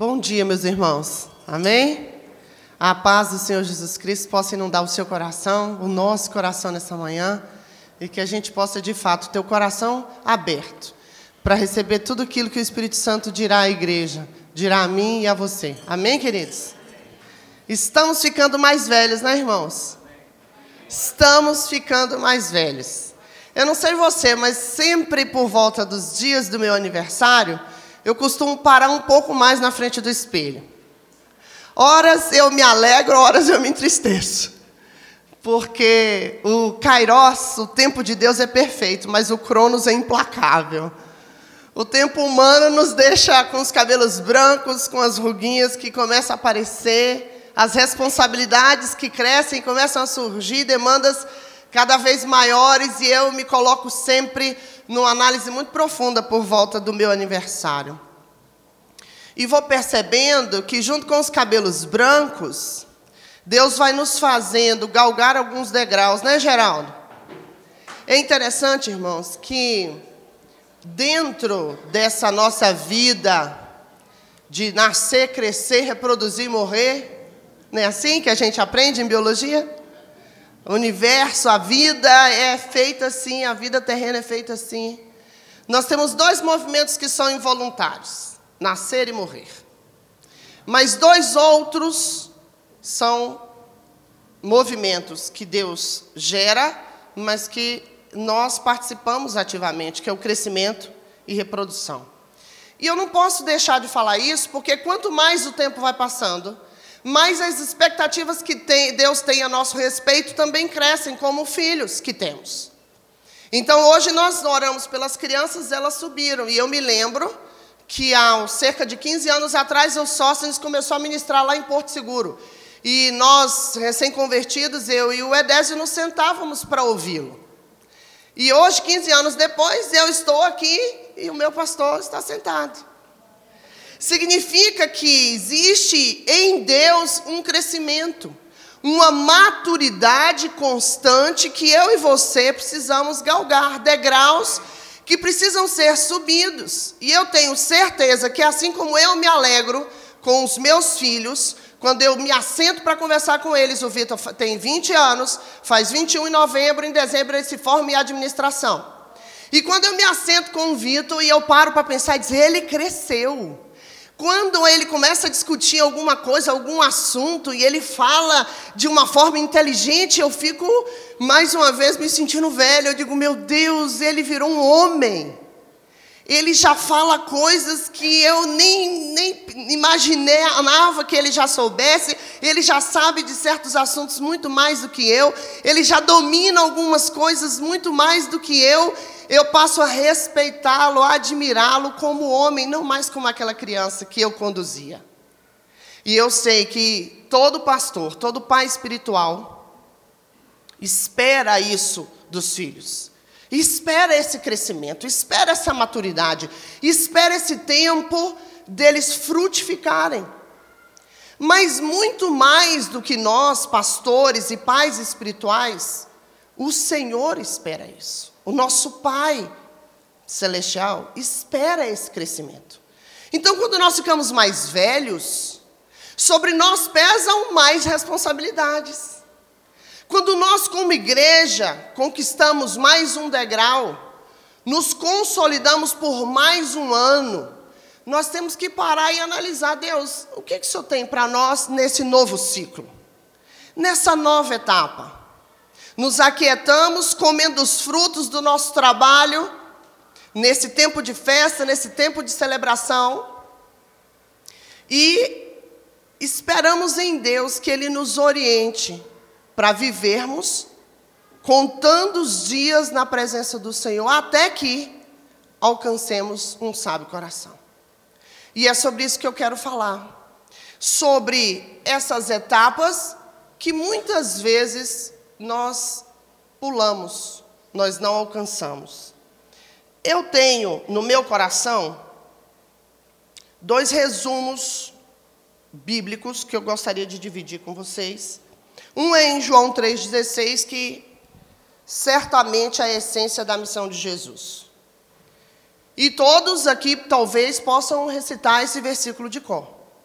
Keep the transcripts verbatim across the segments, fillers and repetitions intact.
Bom dia, meus irmãos. Amém? A paz do Senhor Jesus Cristo possa inundar o seu coração, o nosso coração nessa manhã, e que a gente possa, de fato, ter o coração aberto para receber tudo aquilo que o Espírito Santo dirá à igreja, dirá a mim e a você. Amém, queridos? Estamos ficando mais velhos, né, irmãos? Estamos ficando mais velhos. Eu não sei você, mas sempre por volta dos dias do meu aniversário, eu costumo parar um pouco mais na frente do espelho. Horas eu me alegro, horas eu me entristeço. Porque o Kairos, o tempo de Deus é perfeito, mas o Cronos é implacável. O tempo humano nos deixa com os cabelos brancos, com as ruguinhas que começam a aparecer, as responsabilidades que crescem e começam a surgir, demandas cada vez maiores, e eu me coloco sempre numa análise muito profunda por volta do meu aniversário. E vou percebendo que, junto com os cabelos brancos, Deus vai nos fazendo galgar alguns degraus, né, Geraldo? É interessante, irmãos, que dentro dessa nossa vida de nascer, crescer, reproduzir e morrer, não é assim que a gente aprende em biologia? O universo, a vida é feita assim, a vida terrena é feita assim. Nós temos dois movimentos que são involuntários: nascer e morrer. Mas dois outros são movimentos que Deus gera, mas que nós participamos ativamente, que é o crescimento e reprodução. E eu não posso deixar de falar isso, porque quanto mais o tempo vai passando, mais as expectativas que tem, Deus tem a nosso respeito também crescem como filhos que temos. Então, hoje nós oramos pelas crianças, elas subiram. E eu me lembro que há cerca de quinze anos atrás, o Sóstenes começou a ministrar lá em Porto Seguro. E nós, recém-convertidos, eu e o Edésio, nos sentávamos para ouvi-lo. E hoje, quinze anos depois, eu estou aqui e o meu pastor está sentado. Significa que existe em Deus um crescimento, uma maturidade constante que eu e você precisamos galgar, degraus que precisam ser subidos. E eu tenho certeza que, assim como eu me alegro com os meus filhos, quando eu me assento para conversar com eles, o Vitor tem vinte anos, faz vinte e um em novembro, em dezembro ele se forma em administração. E quando eu me assento com o Vitor e eu paro para pensar e dizer, ele cresceu. Quando ele começa a discutir alguma coisa, algum assunto, e ele fala de uma forma inteligente, eu fico, mais uma vez, me sentindo velho. Eu digo, meu Deus, ele virou um homem. Ele já fala coisas que eu nem, nem imaginava que ele já soubesse. Ele já sabe de certos assuntos muito mais do que eu. Ele já domina algumas coisas muito mais do que eu. Eu passo a respeitá-lo, a admirá-lo como homem, não mais como aquela criança que eu conduzia. E eu sei que todo pastor, todo pai espiritual, espera isso dos filhos. Espera esse crescimento, espera essa maturidade, espera esse tempo deles frutificarem. Mas muito mais do que nós, pastores e pais espirituais, o Senhor espera isso. O nosso Pai Celestial espera esse crescimento. Então, quando nós ficamos mais velhos, sobre nós pesam mais responsabilidades. Quando nós, como igreja, conquistamos mais um degrau, nos consolidamos por mais um ano, nós temos que parar e analisar, Deus, o que, que o Senhor tem para nós nesse novo ciclo? Nessa nova etapa? Nos aquietamos comendo os frutos do nosso trabalho, nesse tempo de festa, nesse tempo de celebração, e esperamos em Deus que Ele nos oriente para vivermos contando os dias na presença do Senhor, até que alcancemos um sábio coração. E é sobre isso que eu quero falar, sobre essas etapas que muitas vezes nós pulamos, nós não alcançamos. Eu tenho no meu coração dois resumos bíblicos que eu gostaria de dividir com vocês. Um é em João três dezesseis, que certamente é a essência da missão de Jesus. E todos aqui talvez possam recitar esse versículo de cor.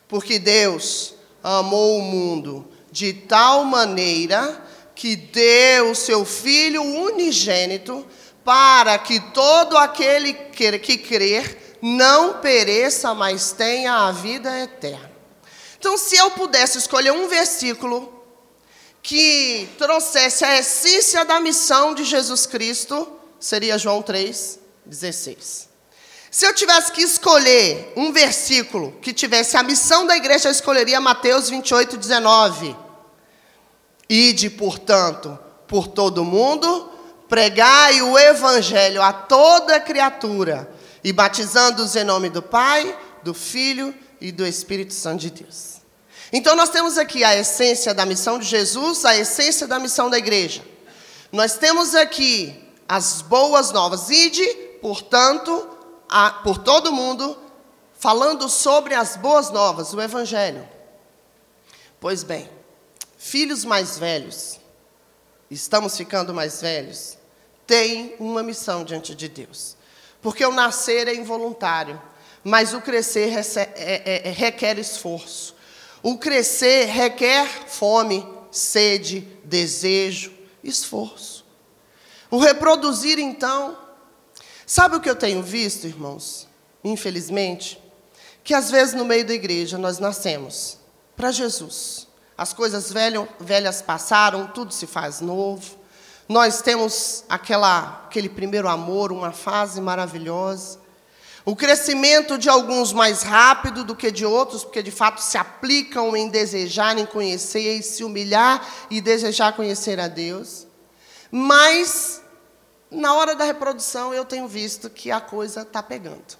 Porque Deus amou o mundo de tal maneira que deu o seu Filho unigênito para que todo aquele que crer não pereça, mas tenha a vida eterna. Então, se eu pudesse escolher um versículo que trouxesse a essência da missão de Jesus Cristo, seria João três, dezesseis. Se eu tivesse que escolher um versículo que tivesse a missão da igreja, eu escolheria Mateus vinte e oito, dezenove. Ide, portanto, por todo o mundo, pregai o evangelho a toda criatura, e batizando-os em nome do Pai, do Filho e do Espírito Santo de Deus. Então, nós temos aqui a essência da missão de Jesus, a essência da missão da igreja. Nós temos aqui as boas novas. Ide, portanto, a, por todo mundo, falando sobre as boas novas, o evangelho. Pois bem, filhos mais velhos, estamos ficando mais velhos, têm uma missão diante de Deus. Porque o nascer é involuntário, mas o crescer requer esforço. O crescer requer fome, sede, desejo, esforço. O reproduzir, então, sabe o que eu tenho visto, irmãos? Infelizmente, que às vezes no meio da igreja nós nascemos para Jesus. As coisas velho, velhas passaram, tudo se faz novo. Nós temos aquela, aquele primeiro amor, uma fase maravilhosa. O crescimento de alguns mais rápido do que de outros, porque de fato se aplicam em desejar, em conhecer, em se humilhar e desejar conhecer a Deus. Mas, na hora da reprodução, eu tenho visto que a coisa está pegando.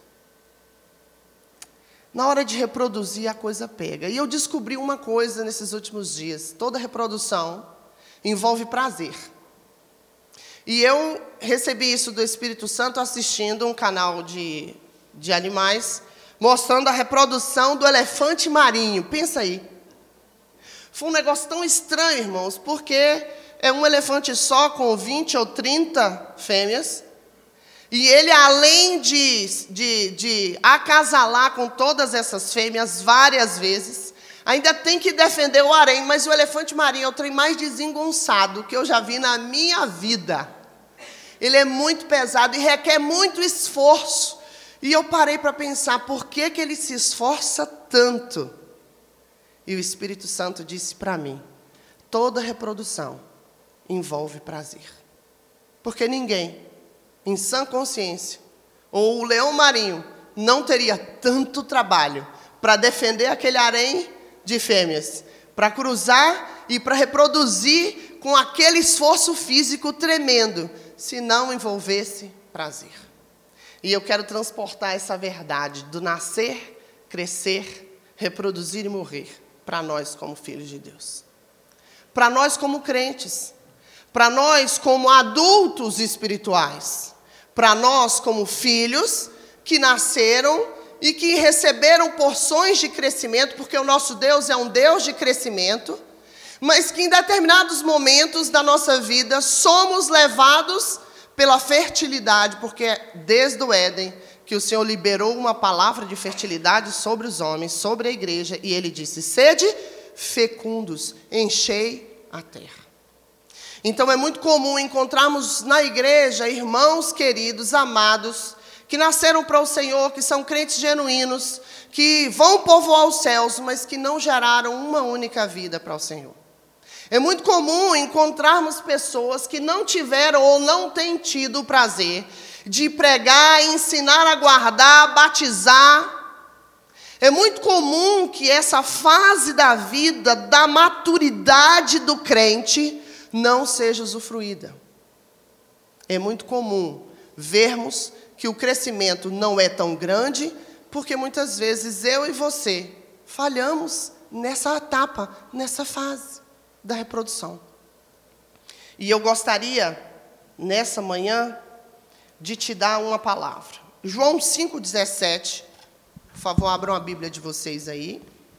Na hora de reproduzir, a coisa pega. E eu descobri uma coisa nesses últimos dias. Toda reprodução envolve prazer. E eu recebi isso do Espírito Santo assistindo um canal de... de animais, mostrando a reprodução do elefante marinho. Pensa aí. Foi um negócio tão estranho, irmãos, porque é um elefante só com vinte ou trinta fêmeas, e ele, além de, de, de acasalar com todas essas fêmeas várias vezes, ainda tem que defender o harém, mas o elefante marinho é o trem mais desengonçado que eu já vi na minha vida. Ele é muito pesado e requer muito esforço. E eu parei para pensar, por que, que ele se esforça tanto? E o Espírito Santo disse para mim, toda reprodução envolve prazer. Porque ninguém, em sã consciência, ou o leão marinho, não teria tanto trabalho para defender aquele harém de fêmeas, para cruzar e para reproduzir com aquele esforço físico tremendo, se não envolvesse prazer. E eu quero transportar essa verdade do nascer, crescer, reproduzir e morrer para nós como filhos de Deus. Para nós como crentes. Para nós como adultos espirituais. Para nós como filhos que nasceram e que receberam porções de crescimento, porque o nosso Deus é um Deus de crescimento, mas que em determinados momentos da nossa vida somos levados pela fertilidade, porque é desde o Éden que o Senhor liberou uma palavra de fertilidade sobre os homens, sobre a igreja, e Ele disse, sede fecundos, enchei a terra. Então é muito comum encontrarmos na igreja irmãos queridos, amados, que nasceram para o Senhor, que são crentes genuínos, que vão povoar os céus, mas que não geraram uma única vida para o Senhor. É muito comum encontrarmos pessoas que não tiveram ou não têm tido o prazer de pregar, ensinar a guardar, batizar. É muito comum que essa fase da vida, da maturidade do crente, não seja usufruída. É muito comum vermos que o crescimento não é tão grande, porque muitas vezes eu e você falhamos nessa etapa, nessa fase da reprodução. E eu gostaria, nessa manhã, de te dar uma palavra. João cinco, dezessete. Por favor, abram a Bíblia de vocês aí.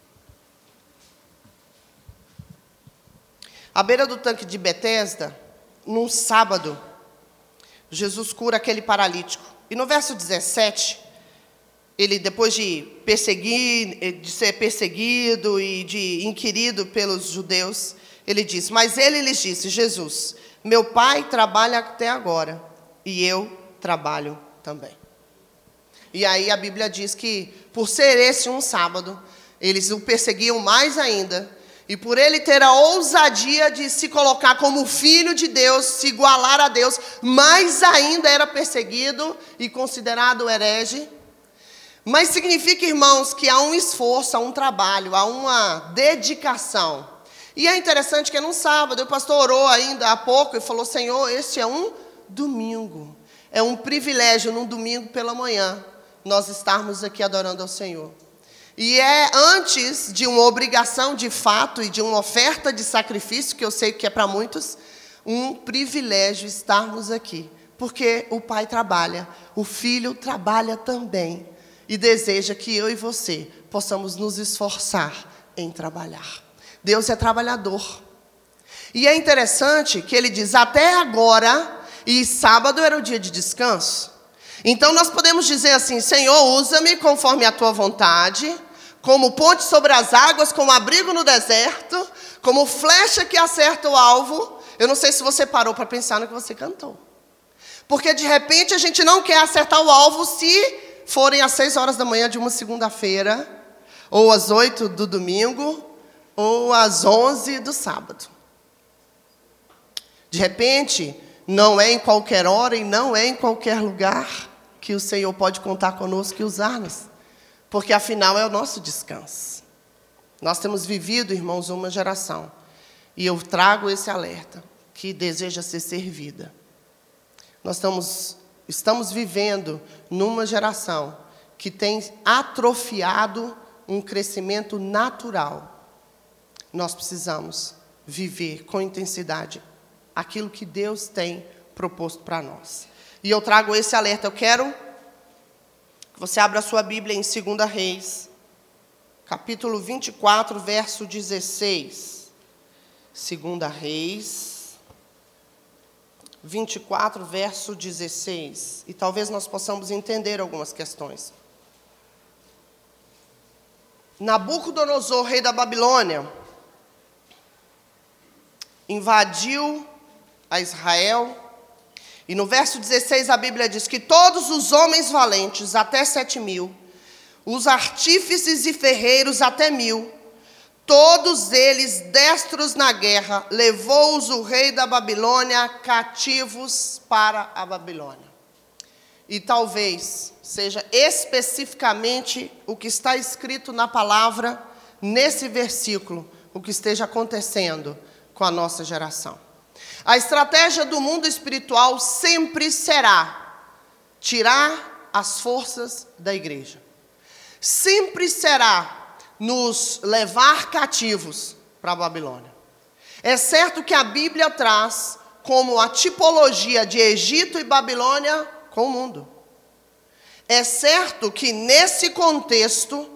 À beira do tanque de Betesda, num sábado, Jesus cura aquele paralítico. E no verso dezessete, ele depois de perseguir, de ser perseguido e de inquirido pelos judeus, ele diz, mas ele lhes disse, Jesus, meu pai trabalha até agora, e eu trabalho também. E aí a Bíblia diz que, por ser esse um sábado, eles o perseguiam mais ainda, e por ele ter a ousadia de se colocar como filho de Deus, se igualar a Deus, mais ainda era perseguido e considerado herege. Mas significa, irmãos, que há um esforço, há um trabalho, há uma dedicação. E é interessante que num sábado, o pastor orou ainda há pouco e falou, Senhor, este é um domingo. É um privilégio, num domingo pela manhã, nós estarmos aqui adorando ao Senhor. E é antes de uma obrigação de fato e de uma oferta de sacrifício, que eu sei que é para muitos, um privilégio estarmos aqui. Porque o pai trabalha, o filho trabalha também. E deseja que eu e você possamos nos esforçar em trabalhar. Deus é trabalhador. E é interessante que ele diz, até agora, e sábado era o dia de descanso. Então nós podemos dizer assim, Senhor, usa-me conforme a tua vontade, como ponte sobre as águas, como abrigo no deserto, como flecha que acerta o alvo. Eu não sei se você parou para pensar no que você cantou. Porque de repente a gente não quer acertar o alvo se forem às seis horas da manhã de uma segunda-feira, ou às oito do domingo, ou às onze do sábado. De repente, não é em qualquer hora e não é em qualquer lugar que o Senhor pode contar conosco e usar-nos. Porque afinal é o nosso descanso. Nós temos vivido, irmãos, uma geração. E eu trago esse alerta, que deseja ser servida. Nós estamos, estamos vivendo numa geração que tem atrofiado um crescimento natural. Nós precisamos viver com intensidade aquilo que Deus tem proposto para nós. E eu trago esse alerta. Eu quero que você abra a sua Bíblia em Segunda Reis, capítulo vinte e quatro, verso dezesseis. Segunda Reis, vinte e quatro, verso dezesseis. E talvez nós possamos entender algumas questões. Nabucodonosor, rei da Babilônia, invadiu a Israel. E no verso dezesseis a Bíblia diz que todos os homens valentes, até sete mil, os artífices e ferreiros até mil, todos eles destros na guerra, levou-os o rei da Babilônia cativos para a Babilônia. E talvez seja especificamente o que está escrito na palavra, nesse versículo, o que esteja acontecendo com a nossa geração. A estratégia do mundo espiritual sempre será tirar as forças da igreja. Sempre será nos levar cativos para a Babilônia. É certo que a Bíblia traz como a tipologia de Egito e Babilônia com o mundo. É certo que nesse contexto,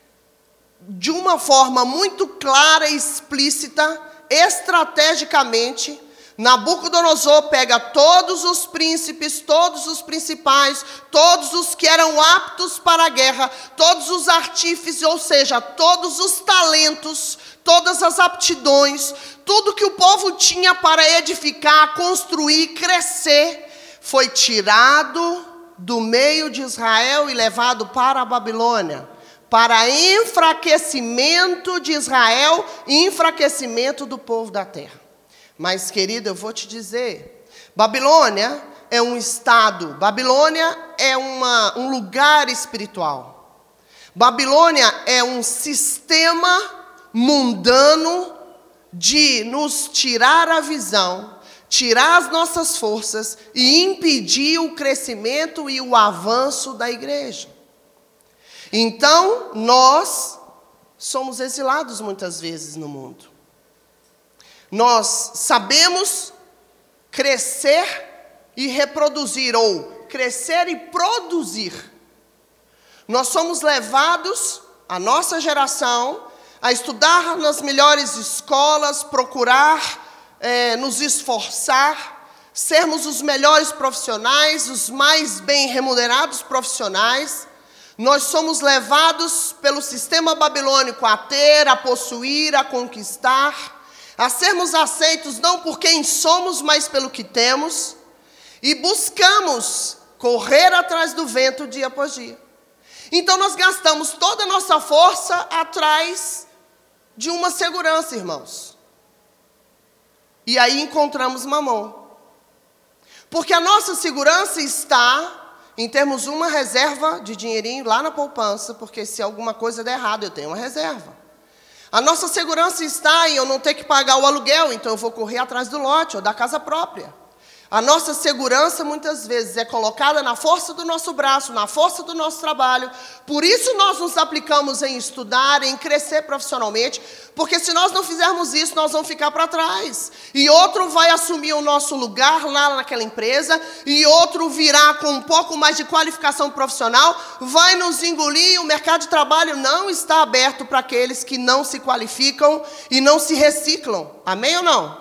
de uma forma muito clara e explícita, estrategicamente, Nabucodonosor pega todos os príncipes, todos os principais, todos os que eram aptos para a guerra, todos os artífices, ou seja, todos os talentos, todas as aptidões, tudo que o povo tinha para edificar, construir, crescer, foi tirado do meio de Israel e levado para a Babilônia, para enfraquecimento de Israel e enfraquecimento do povo da terra. Mas, querido, eu vou te dizer, Babilônia é um estado, Babilônia é uma, um lugar espiritual. Babilônia é um sistema mundano de nos tirar a visão, tirar as nossas forças e impedir o crescimento e o avanço da igreja. Então, nós somos exilados muitas vezes no mundo. Nós sabemos crescer e reproduzir, ou crescer e produzir. Nós somos levados, a nossa geração, a estudar nas melhores escolas, procurar é, nos esforçar, sermos os melhores profissionais, os mais bem remunerados profissionais. Nós somos levados pelo sistema babilônico a ter, a possuir, a conquistar, a sermos aceitos não por quem somos, mas pelo que temos, e buscamos correr atrás do vento dia após dia. Então nós gastamos toda a nossa força atrás de uma segurança, irmãos. E aí encontramos Mamon. Porque a nossa segurança está em termos uma reserva de dinheirinho lá na poupança, porque se alguma coisa der errado, eu tenho uma reserva. A nossa segurança está em eu não ter que pagar o aluguel, então eu vou correr atrás do lote ou da casa própria. A nossa segurança, muitas vezes, é colocada na força do nosso braço, na força do nosso trabalho. Por isso nós nos aplicamos em estudar, em crescer profissionalmente, porque se nós não fizermos isso, nós vamos ficar para trás. E outro vai assumir o nosso lugar lá naquela empresa, e outro virá com um pouco mais de qualificação profissional, vai nos engolir, e o mercado de trabalho não está aberto para aqueles que não se qualificam e não se reciclam. Amém ou não?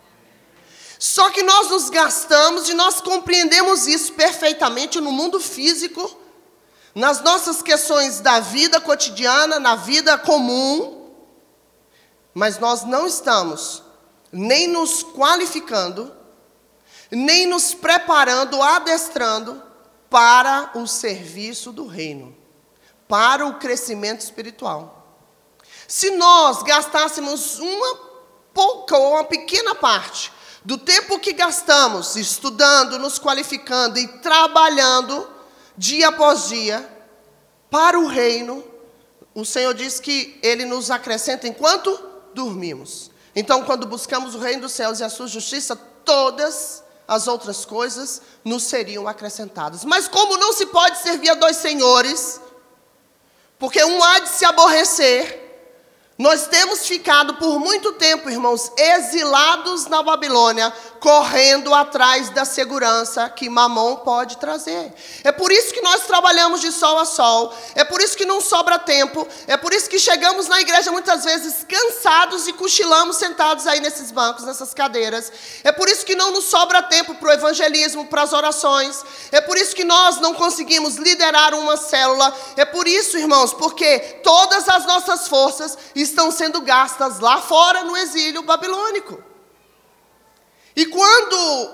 Só que nós nos gastamos e nós compreendemos isso perfeitamente no mundo físico, nas nossas questões da vida cotidiana, na vida comum, mas nós não estamos nem nos qualificando, nem nos preparando, adestrando para o serviço do reino, para o crescimento espiritual. Se nós gastássemos uma pouca ou uma pequena parte do tempo que gastamos estudando, nos qualificando e trabalhando dia após dia para o reino, o Senhor diz que Ele nos acrescenta enquanto dormimos. Então, quando buscamos o reino dos céus e a sua justiça, todas as outras coisas nos seriam acrescentadas. Mas como não se pode servir a dois senhores, porque um há de se aborrecer, nós temos ficado por muito tempo, irmãos, exilados na Babilônia, correndo atrás da segurança que Mamon pode trazer. É por isso que nós trabalhamos de sol a sol, é por isso que não sobra tempo, é por isso que chegamos na igreja muitas vezes cansados e cochilamos sentados aí nesses bancos, nessas cadeiras. É por isso que não nos sobra tempo para o evangelismo, para as orações. É por isso que nós não conseguimos liderar uma célula. É por isso, irmãos, porque todas as nossas forças estão sendo gastas lá fora no exílio babilônico. E quando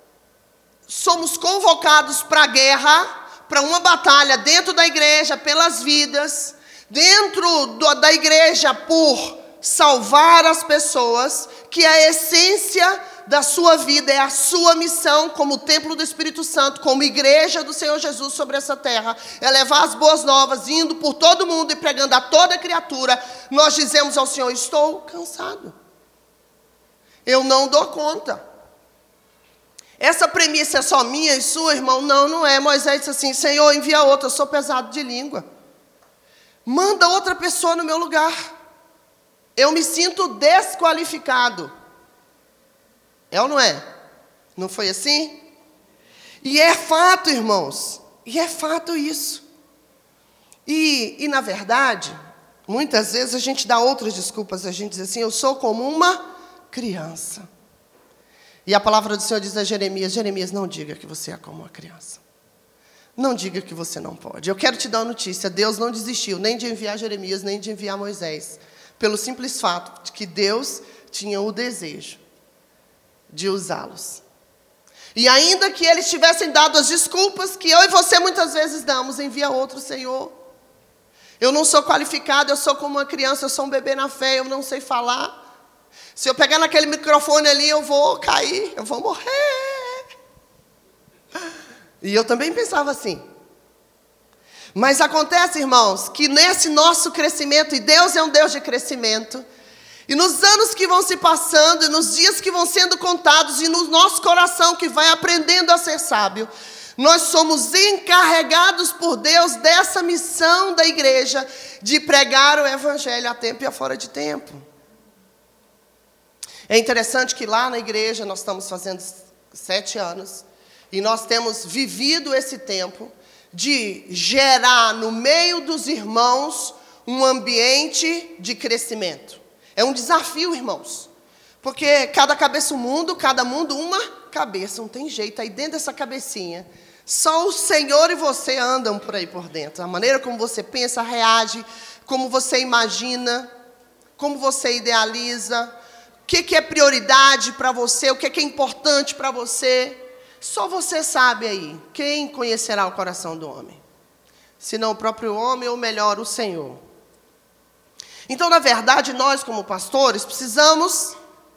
somos convocados para a guerra, para uma batalha dentro da igreja, pelas vidas, dentro do, da igreja por salvar as pessoas, que a essência da sua vida é a sua missão como templo do Espírito Santo, como igreja do Senhor Jesus sobre essa terra, é levar as boas novas, indo por todo mundo e pregando a toda criatura. Nós dizemos ao Senhor: estou cansado, eu não dou conta. Essa premissa é só minha e sua, irmão? Não, não é. Moisés disse assim: Senhor, envia outra, eu sou pesado de língua. Manda outra pessoa no meu lugar. Eu me sinto desqualificado. É ou não é? Não foi assim? E é fato, irmãos. E é fato isso. E, e na verdade, muitas vezes a gente dá outras desculpas. A gente diz assim: eu sou como uma criança. E a palavra do Senhor diz a Jeremias: Jeremias, não diga que você é como uma criança. Não diga que você não pode. Eu quero te dar uma notícia: Deus não desistiu nem de enviar Jeremias, nem de enviar Moisés, pelo simples fato de que Deus tinha o desejo de usá-los. E ainda que eles tivessem dado as desculpas que eu e você muitas vezes damos: envia outro, Senhor. Eu não sou qualificado, eu sou como uma criança, eu sou um bebê na fé, eu não sei falar. Se eu pegar naquele microfone ali, eu vou cair, eu vou morrer. E eu também pensava assim. Mas acontece, irmãos, que nesse nosso crescimento, e Deus é um Deus de crescimento, e nos anos que vão se passando, e nos dias que vão sendo contados, e no nosso coração que vai aprendendo a ser sábio, nós somos encarregados por Deus dessa missão da igreja, de pregar o evangelho a tempo e a fora de tempo. É interessante que lá na igreja nós estamos fazendo sete anos, e nós temos vivido esse tempo de gerar no meio dos irmãos um ambiente de crescimento. É um desafio, irmãos, porque cada cabeça um mundo, cada mundo uma cabeça, não tem jeito. Aí dentro dessa cabecinha, Só o Senhor e você andam por aí por dentro. A maneira como você pensa, reage, como você imagina, como você idealiza, o que, que é prioridade para você, o que, que é importante para você. Só você sabe aí. Quem conhecerá o coração do homem? Se não o próprio homem, ou melhor, o Senhor. Então, na verdade, nós como pastores precisamos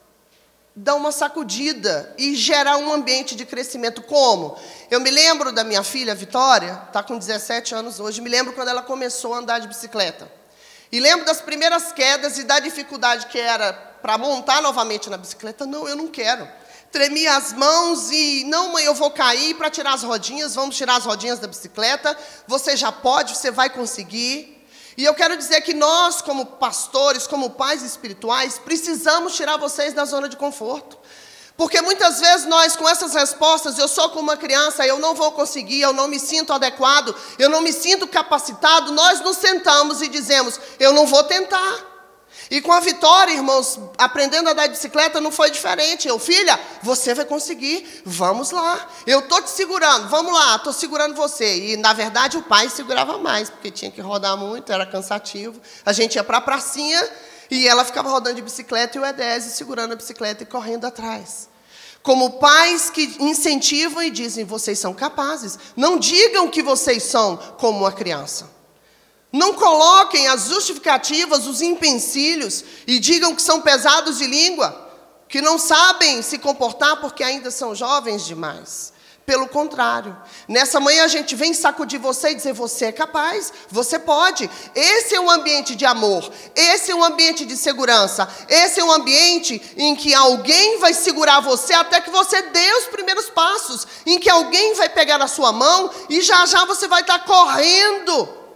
dar uma sacudida e gerar um ambiente de crescimento. Como? Eu me lembro da minha filha, Vitória, está com dezessete anos hoje, me lembro quando ela começou a andar de bicicleta. E lembro das primeiras quedas e da dificuldade que era para montar novamente na bicicleta. Não, eu não quero. Tremia as mãos e, não, mãe, eu vou cair para tirar as rodinhas, vamos tirar as rodinhas da bicicleta, você já pode, você vai conseguir. E eu quero dizer que nós, como pastores, como pais espirituais, precisamos tirar vocês da zona de conforto. Porque muitas vezes nós, com essas respostas, eu sou como uma criança, eu não vou conseguir, eu não me sinto adequado, eu não me sinto capacitado, nós nos sentamos e dizemos, eu não vou tentar. E com a Vitória, irmãos, aprendendo a andar de bicicleta, não foi diferente. Eu, filha, você vai conseguir, vamos lá. Eu estou te segurando, vamos lá, estou segurando você. E, na verdade, o pai segurava mais, porque tinha que rodar muito, era cansativo. A gente ia para a pracinha e ela ficava rodando de bicicleta e o Edésio segurando a bicicleta e correndo atrás. Como pais que incentivam e dizem, vocês são capazes. Não digam que vocês são como uma criança. Não coloquem as justificativas, os empecilhos, e digam que são pesados de língua, que não sabem se comportar porque ainda são jovens demais. Pelo contrário, nessa manhã a gente vem sacudir você e dizer, você é capaz, você pode. Esse é um ambiente de amor, esse é um ambiente de segurança, esse é um ambiente em que alguém vai segurar você até que você dê os primeiros passos, em que alguém vai pegar na sua mão e já já você vai estar correndo.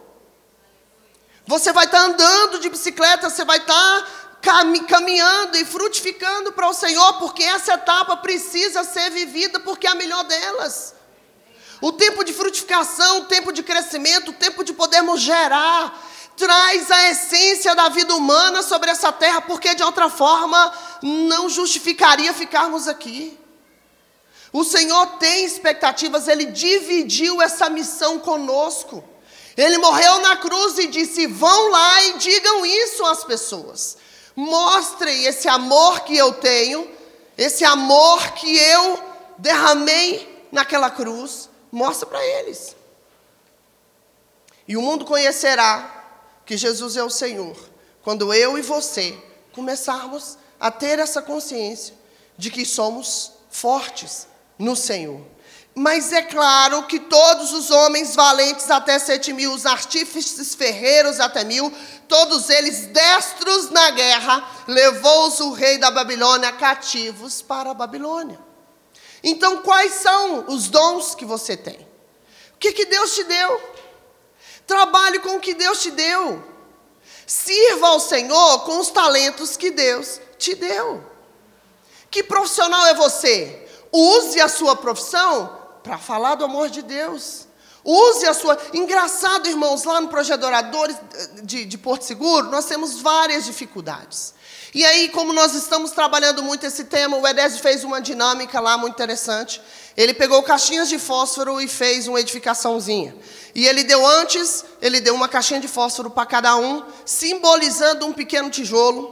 Você vai estar andando de bicicleta, você vai estar caminhando e frutificando para o Senhor, porque essa etapa precisa ser vivida, porque é a melhor delas. O tempo de frutificação, o tempo de crescimento, o tempo de podermos gerar, traz a essência da vida humana sobre essa terra, porque de outra forma não justificaria ficarmos aqui. O Senhor tem expectativas, Ele dividiu essa missão conosco. Ele morreu na cruz e disse, vão lá e digam isso às pessoas. Mostrem esse amor que eu tenho, esse amor que eu derramei naquela cruz. Mostra para eles. E o mundo conhecerá que Jesus é o Senhor, quando eu e você começarmos a ter essa consciência de que somos fortes no Senhor. Mas é claro que todos os homens valentes até sete mil, os artífices ferreiros até mil, todos eles destros na guerra, levou-os o rei da Babilônia cativos para a Babilônia. Então, quais são os dons que você tem? O que, que Deus te deu? Trabalhe com o que Deus te deu. Sirva ao Senhor com os talentos que Deus te deu. Que profissional é você? Use a sua profissão para falar do amor de Deus. Use a sua... Engraçado, irmãos, lá no Projeto Oradores de, de Porto Seguro, nós temos várias dificuldades. E aí, como nós estamos trabalhando muito esse tema, o Edésio fez uma dinâmica lá muito interessante. Ele pegou caixinhas de fósforo e fez uma edificaçãozinha. E ele deu antes, ele deu uma caixinha de fósforo para cada um, simbolizando um pequeno tijolo.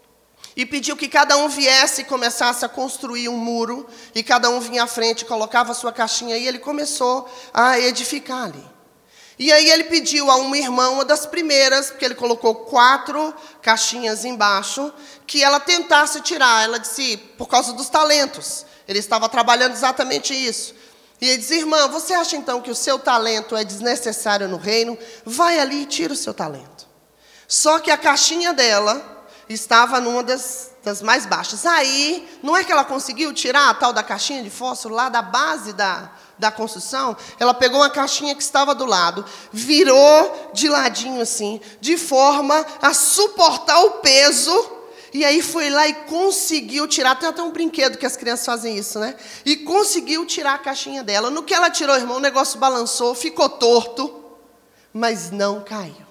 E pediu que cada um viesse e começasse a construir um muro. E cada um vinha à frente, colocava a sua caixinha. E ele começou a edificar ali. E aí ele pediu a uma irmã, uma das primeiras, porque ele colocou quatro caixinhas embaixo, que ela tentasse tirar. Ela disse, por causa dos talentos. Ele estava trabalhando exatamente isso. E ele disse, irmã, você acha então que o seu talento é desnecessário no reino? Vai ali e tira o seu talento. Só que a caixinha dela estava numa das, das mais baixas. Aí, não é que ela conseguiu tirar a tal da caixinha de fósforo lá da base da, da construção? Ela pegou uma caixinha que estava do lado, virou de ladinho assim, de forma a suportar o peso, e aí foi lá e conseguiu tirar. Tem até um brinquedo que as crianças fazem isso, né? E conseguiu tirar a caixinha dela. No que ela tirou, irmão, o negócio balançou, ficou torto, mas não caiu.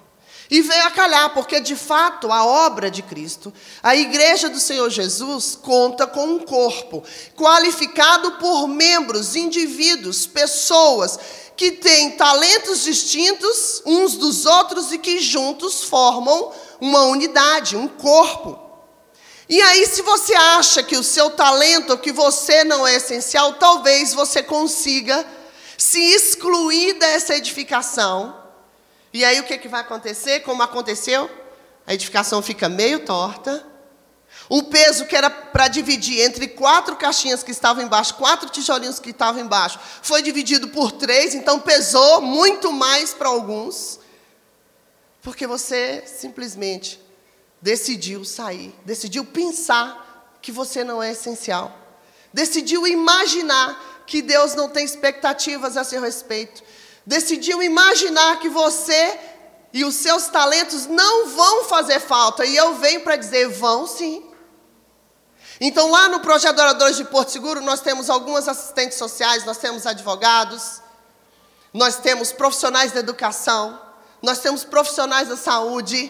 E veio a calhar, porque de fato a obra de Cristo, a igreja do Senhor Jesus, conta com um corpo, qualificado por membros, indivíduos, pessoas, que têm talentos distintos uns dos outros e que juntos formam uma unidade, um corpo. E aí, se você acha que o seu talento, ou que você não é essencial, talvez você consiga se excluir dessa edificação. E aí o que, que vai acontecer? Como aconteceu? A edificação fica meio torta. O peso que era para dividir entre quatro caixinhas que estavam embaixo, quatro tijolinhos que estavam embaixo, foi dividido por três, então pesou muito mais para alguns. Porque você simplesmente decidiu sair, decidiu pensar que você não é essencial. Decidiu imaginar que Deus não tem expectativas a seu respeito. Decidiu imaginar que você e os seus talentos não vão fazer falta. E eu venho para dizer, vão sim. Então, lá no Projeto Oradores de Porto Seguro, nós temos algumas assistentes sociais, nós temos advogados, nós temos profissionais da educação, nós temos profissionais da saúde.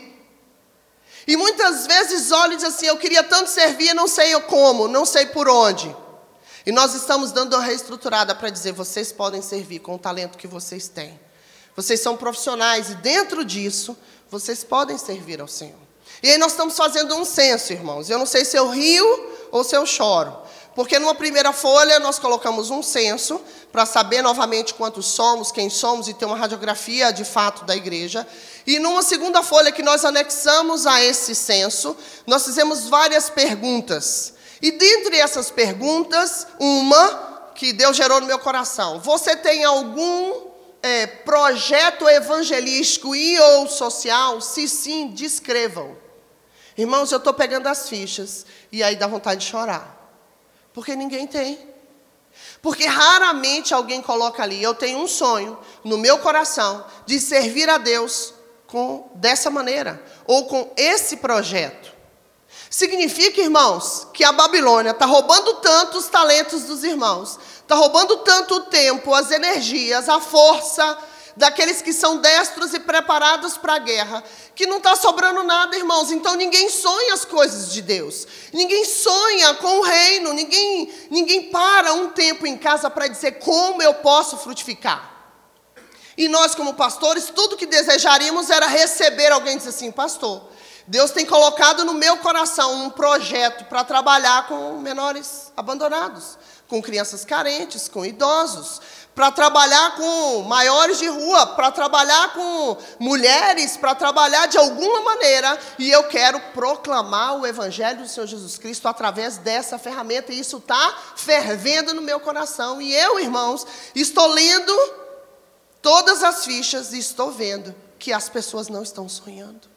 E muitas vezes olham e dizem assim, eu queria tanto servir, não sei como, não sei por onde. E nós estamos dando uma reestruturada para dizer, vocês podem servir com o talento que vocês têm. Vocês são profissionais e dentro disso, vocês podem servir ao Senhor. E aí nós estamos fazendo um censo, irmãos. Eu não sei se eu rio ou se eu choro. Porque numa primeira folha nós colocamos um censo para saber novamente quantos somos, quem somos e ter uma radiografia de fato da igreja. E numa segunda folha que nós anexamos a esse censo, nós fizemos várias perguntas. E dentre essas perguntas, uma que Deus gerou no meu coração. Você tem algum é, projeto evangelístico e ou social? Se sim, descrevam. Irmãos, eu estou pegando as fichas e aí dá vontade de chorar. Porque ninguém tem. Porque raramente alguém coloca ali, eu tenho um sonho no meu coração de servir a Deus com, dessa maneira, ou com esse projeto. Significa, irmãos, que a Babilônia está roubando tanto os talentos dos irmãos, está roubando tanto o tempo, as energias, a força daqueles que são destros e preparados para a guerra, que não está sobrando nada, irmãos. Então ninguém sonha as coisas de Deus, ninguém sonha com o reino, ninguém, ninguém para um tempo em casa para dizer como eu posso frutificar. E nós, como pastores, tudo que desejaríamos era receber alguém e dizer assim, pastor, Deus tem colocado no meu coração um projeto para trabalhar com menores abandonados, com crianças carentes, com idosos, para trabalhar com maiores de rua, para trabalhar com mulheres, para trabalhar de alguma maneira. E eu quero proclamar o Evangelho do Senhor Jesus Cristo através dessa ferramenta. E isso está fervendo no meu coração. E eu, irmãos, estou lendo todas as fichas e estou vendo que as pessoas não estão sonhando.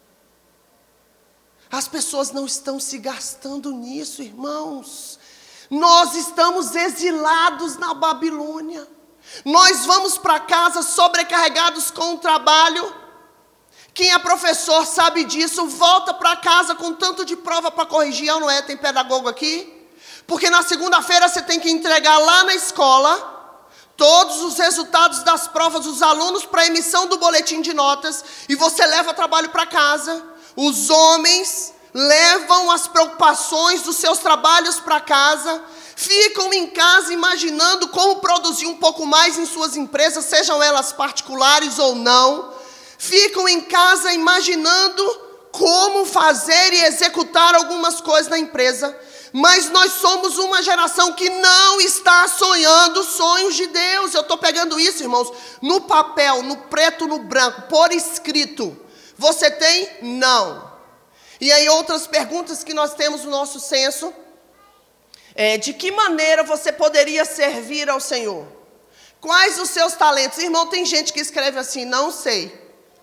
As pessoas não estão se gastando nisso, irmãos. Nós estamos exilados na Babilônia. Nós vamos para casa sobrecarregados com o trabalho. Quem é professor sabe disso, volta para casa com tanto de prova para corrigir, não é? Tem pedagogo aqui? Porque na segunda-feira você tem que entregar lá na escola todos os resultados das provas dos alunos para emissão do boletim de notas e você leva trabalho para casa. Os homens levam as preocupações dos seus trabalhos para casa, ficam em casa imaginando como produzir um pouco mais em suas empresas, sejam elas particulares ou não. Ficam em casa imaginando como fazer e executar algumas coisas na empresa. Mas nós somos uma geração que não está sonhando sonhos de Deus. Eu estou pegando isso, irmãos, no papel, no preto, no branco, por escrito. Você tem? Não. E aí outras perguntas que nós temos no nosso censo. É, de que maneira você poderia servir ao Senhor? Quais os seus talentos? Irmão, tem gente que escreve assim, não sei.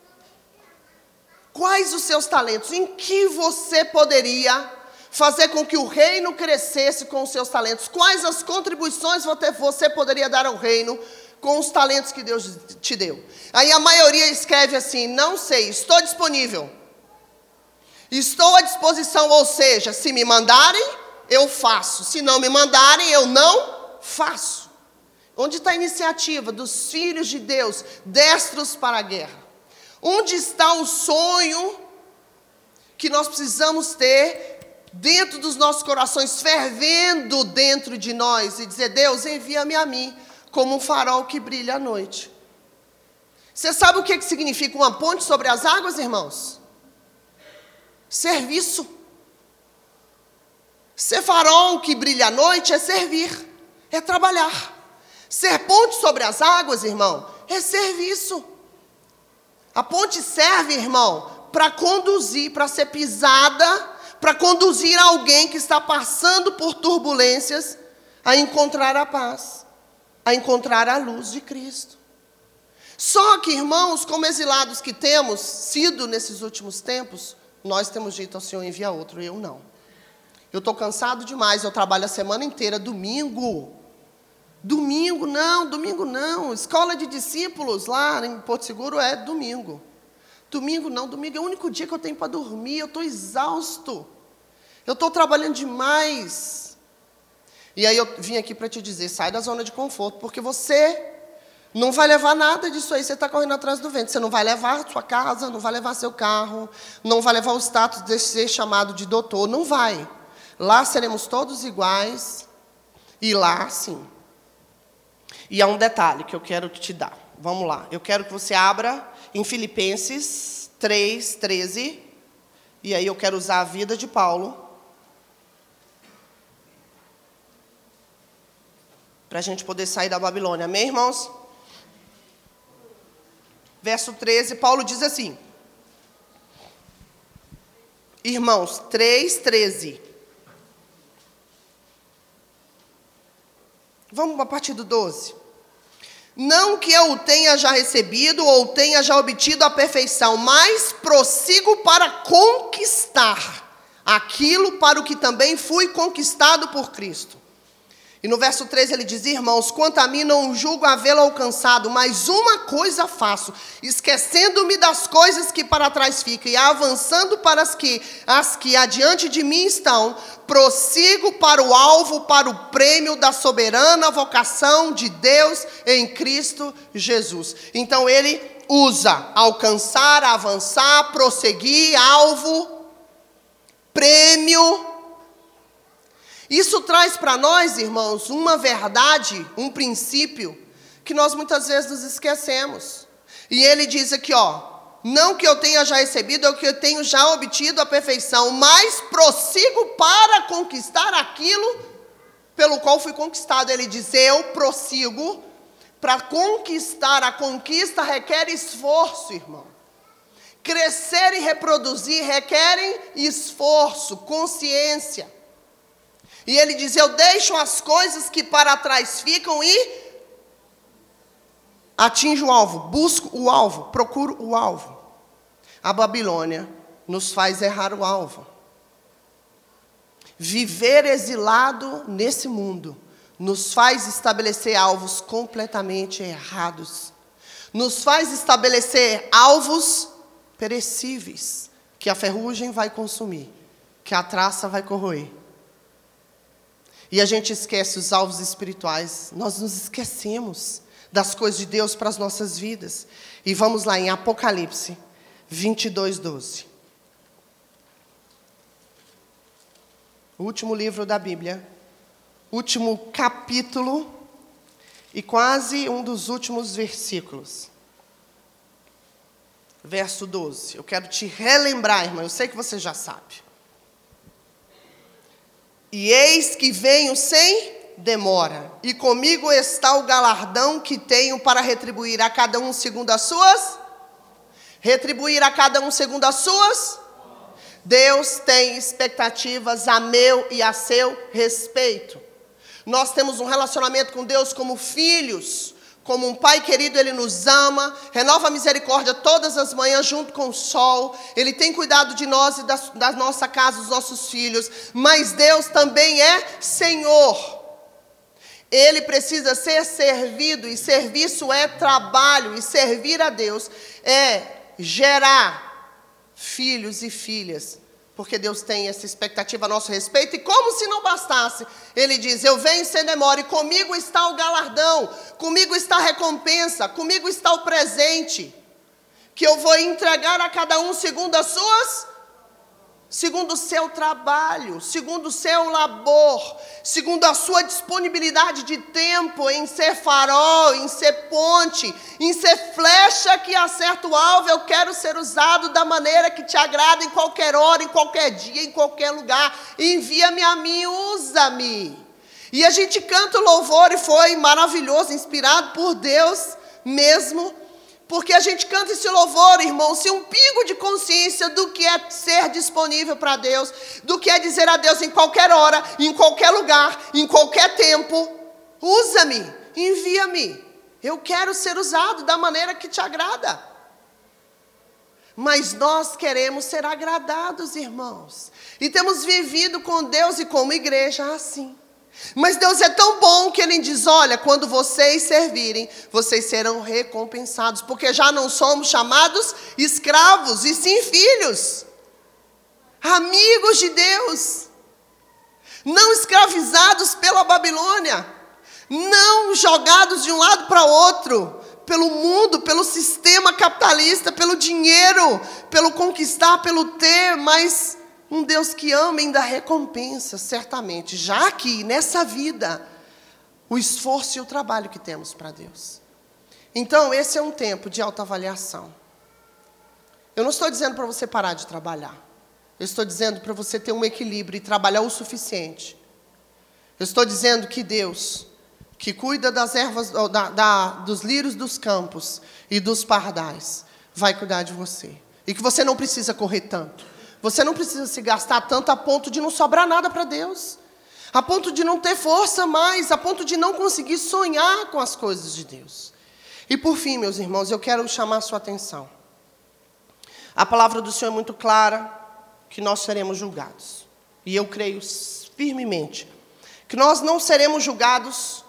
Quais os seus talentos? Em que você poderia fazer com que o reino crescesse com os seus talentos? Quais as contribuições você poderia dar ao reino com os talentos que Deus te deu? Aí a maioria escreve assim, não sei, estou disponível. Estou à disposição, ou seja, se me mandarem, eu faço. Se não me mandarem, eu não faço. Onde está a iniciativa dos filhos de Deus, destros para a guerra? Onde está o sonho que nós precisamos ter dentro dos nossos corações, fervendo dentro de nós, e dizer: Deus, envia-me a mim, como um farol que brilha à noite. Você sabe o que significa uma ponte sobre as águas, irmãos? Serviço. Ser farol que brilha à noite é servir, é trabalhar. Ser ponte sobre as águas, irmão, é serviço. A ponte serve, irmão, para conduzir, para ser pisada, para conduzir alguém que está passando por turbulências a encontrar a paz, a encontrar a luz de Cristo. Só que, irmãos, como exilados que temos sido nesses últimos tempos, nós temos dito ao Senhor: envia outro, eu não. Eu estou cansado demais, eu trabalho a semana inteira, domingo. Domingo não, domingo não. Escola de discípulos lá em Porto Seguro é domingo. Domingo não, domingo é o único dia que eu tenho para dormir, eu estou exausto. Eu estou trabalhando demais. E aí eu vim aqui para te dizer: sai da zona de conforto, porque você não vai levar nada disso aí, você está correndo atrás do vento. Você não vai levar sua casa, não vai levar seu carro, não vai levar o status de ser chamado de doutor, não vai. Lá seremos todos iguais, e lá sim. E há um detalhe que eu quero te dar. Vamos lá, eu quero que você abra em Filipenses três, treze, e aí eu quero usar a vida de Paulo, para a gente poder sair da Babilônia. Amém, irmãos? Verso treze, Paulo diz assim: irmãos, três, treze. Vamos a partir do doze. Não que eu o tenha já recebido ou tenha já obtido a perfeição, mas prossigo para conquistar aquilo para o que também fui conquistado por Cristo. E no verso treze ele diz: irmãos, quanto a mim não julgo havê-lo alcançado, mas uma coisa faço, esquecendo-me das coisas que para trás ficam e avançando para as que, as que adiante de mim estão, prossigo para o alvo, para o prêmio da soberana vocação de Deus em Cristo Jesus. Então ele usa alcançar, avançar, prosseguir, alvo, prêmio. Isso traz para nós, irmãos, uma verdade, um princípio, que nós muitas vezes nos esquecemos. E ele diz aqui, ó: não que eu tenha já recebido, ou que eu tenho já obtido a perfeição, mas prossigo para conquistar aquilo pelo qual fui conquistado. Ele diz: eu prossigo para conquistar. A conquista requer esforço, irmão. Crescer e reproduzir requerem esforço, consciência. E ele diz: eu deixo as coisas que para trás ficam e atinjo o alvo, busco o alvo, procuro o alvo. A Babilônia nos faz errar o alvo. Viver exilado nesse mundo nos faz estabelecer alvos completamente errados. Nos faz estabelecer alvos perecíveis, que a ferrugem vai consumir, que a traça vai corroer. E a gente esquece os alvos espirituais. Nós nos esquecemos das coisas de Deus para as nossas vidas. E vamos lá em Apocalipse vinte e dois, doze. O último livro da Bíblia. Último capítulo. E quase um dos últimos versículos. Verso doze. Eu quero te relembrar, irmão. Eu sei que você já sabe. E eis que venho sem demora, e comigo está o galardão que tenho para retribuir a cada um segundo as suas. Retribuir a cada um segundo as suas. Deus tem expectativas a meu e a seu respeito. Nós temos um relacionamento com Deus como filhos. Como um pai querido, Ele nos ama, renova a misericórdia todas as manhãs junto com o sol. Ele tem cuidado de nós e da, da nossa casa, dos nossos filhos. Mas Deus também é Senhor. Ele precisa ser servido, e serviço é trabalho. E servir a Deus é gerar filhos e filhas. Porque Deus tem essa expectativa a nosso respeito. E como se não bastasse, Ele diz: eu venho sem demora, e comigo está o galardão, comigo está a recompensa, comigo está o presente que eu vou entregar a cada um segundo as suas, segundo o seu trabalho, segundo o seu labor, segundo a sua disponibilidade de tempo em ser farol, em ser ponte, em ser flecha que acerta o alvo. Eu quero ser usado da maneira que te agrada, em qualquer hora, em qualquer dia, em qualquer lugar. Envia-me a mim, usa-me. E a gente canta o louvor e foi maravilhoso, inspirado por Deus mesmo, porque a gente canta esse louvor, irmão, sem um pingo de consciência do que é ser disponível para Deus, do que é dizer a Deus em qualquer hora, em qualquer lugar, em qualquer tempo: usa-me, envia-me, eu quero ser usado da maneira que te agrada. Mas nós queremos ser agradados, irmãos, e temos vivido com Deus e como igreja assim. Mas Deus é tão bom que Ele diz: olha, quando vocês servirem, vocês serão recompensados, porque já não somos chamados escravos, e sim filhos, amigos de Deus, não escravizados pela Babilônia, não jogados de um lado para o outro, pelo mundo, pelo sistema capitalista, pelo dinheiro, pelo conquistar, pelo ter, mas um Deus que ama e ainda recompensa, certamente, já aqui, nessa vida, o esforço e o trabalho que temos para Deus. Então, esse é um tempo de autoavaliação. Eu não estou dizendo para você parar de trabalhar. Eu estou dizendo para você ter um equilíbrio e trabalhar o suficiente. Eu estou dizendo que Deus, que cuida das ervas, da, da, dos lírios dos campos e dos pardais, vai cuidar de você. E que você não precisa correr tanto. Você não precisa se gastar tanto a ponto de não sobrar nada para Deus, a ponto de não ter força mais, a ponto de não conseguir sonhar com as coisas de Deus. E por fim, meus irmãos, eu quero chamar a sua atenção. A palavra do Senhor é muito clara, que nós seremos julgados. E eu creio firmemente que nós não seremos julgados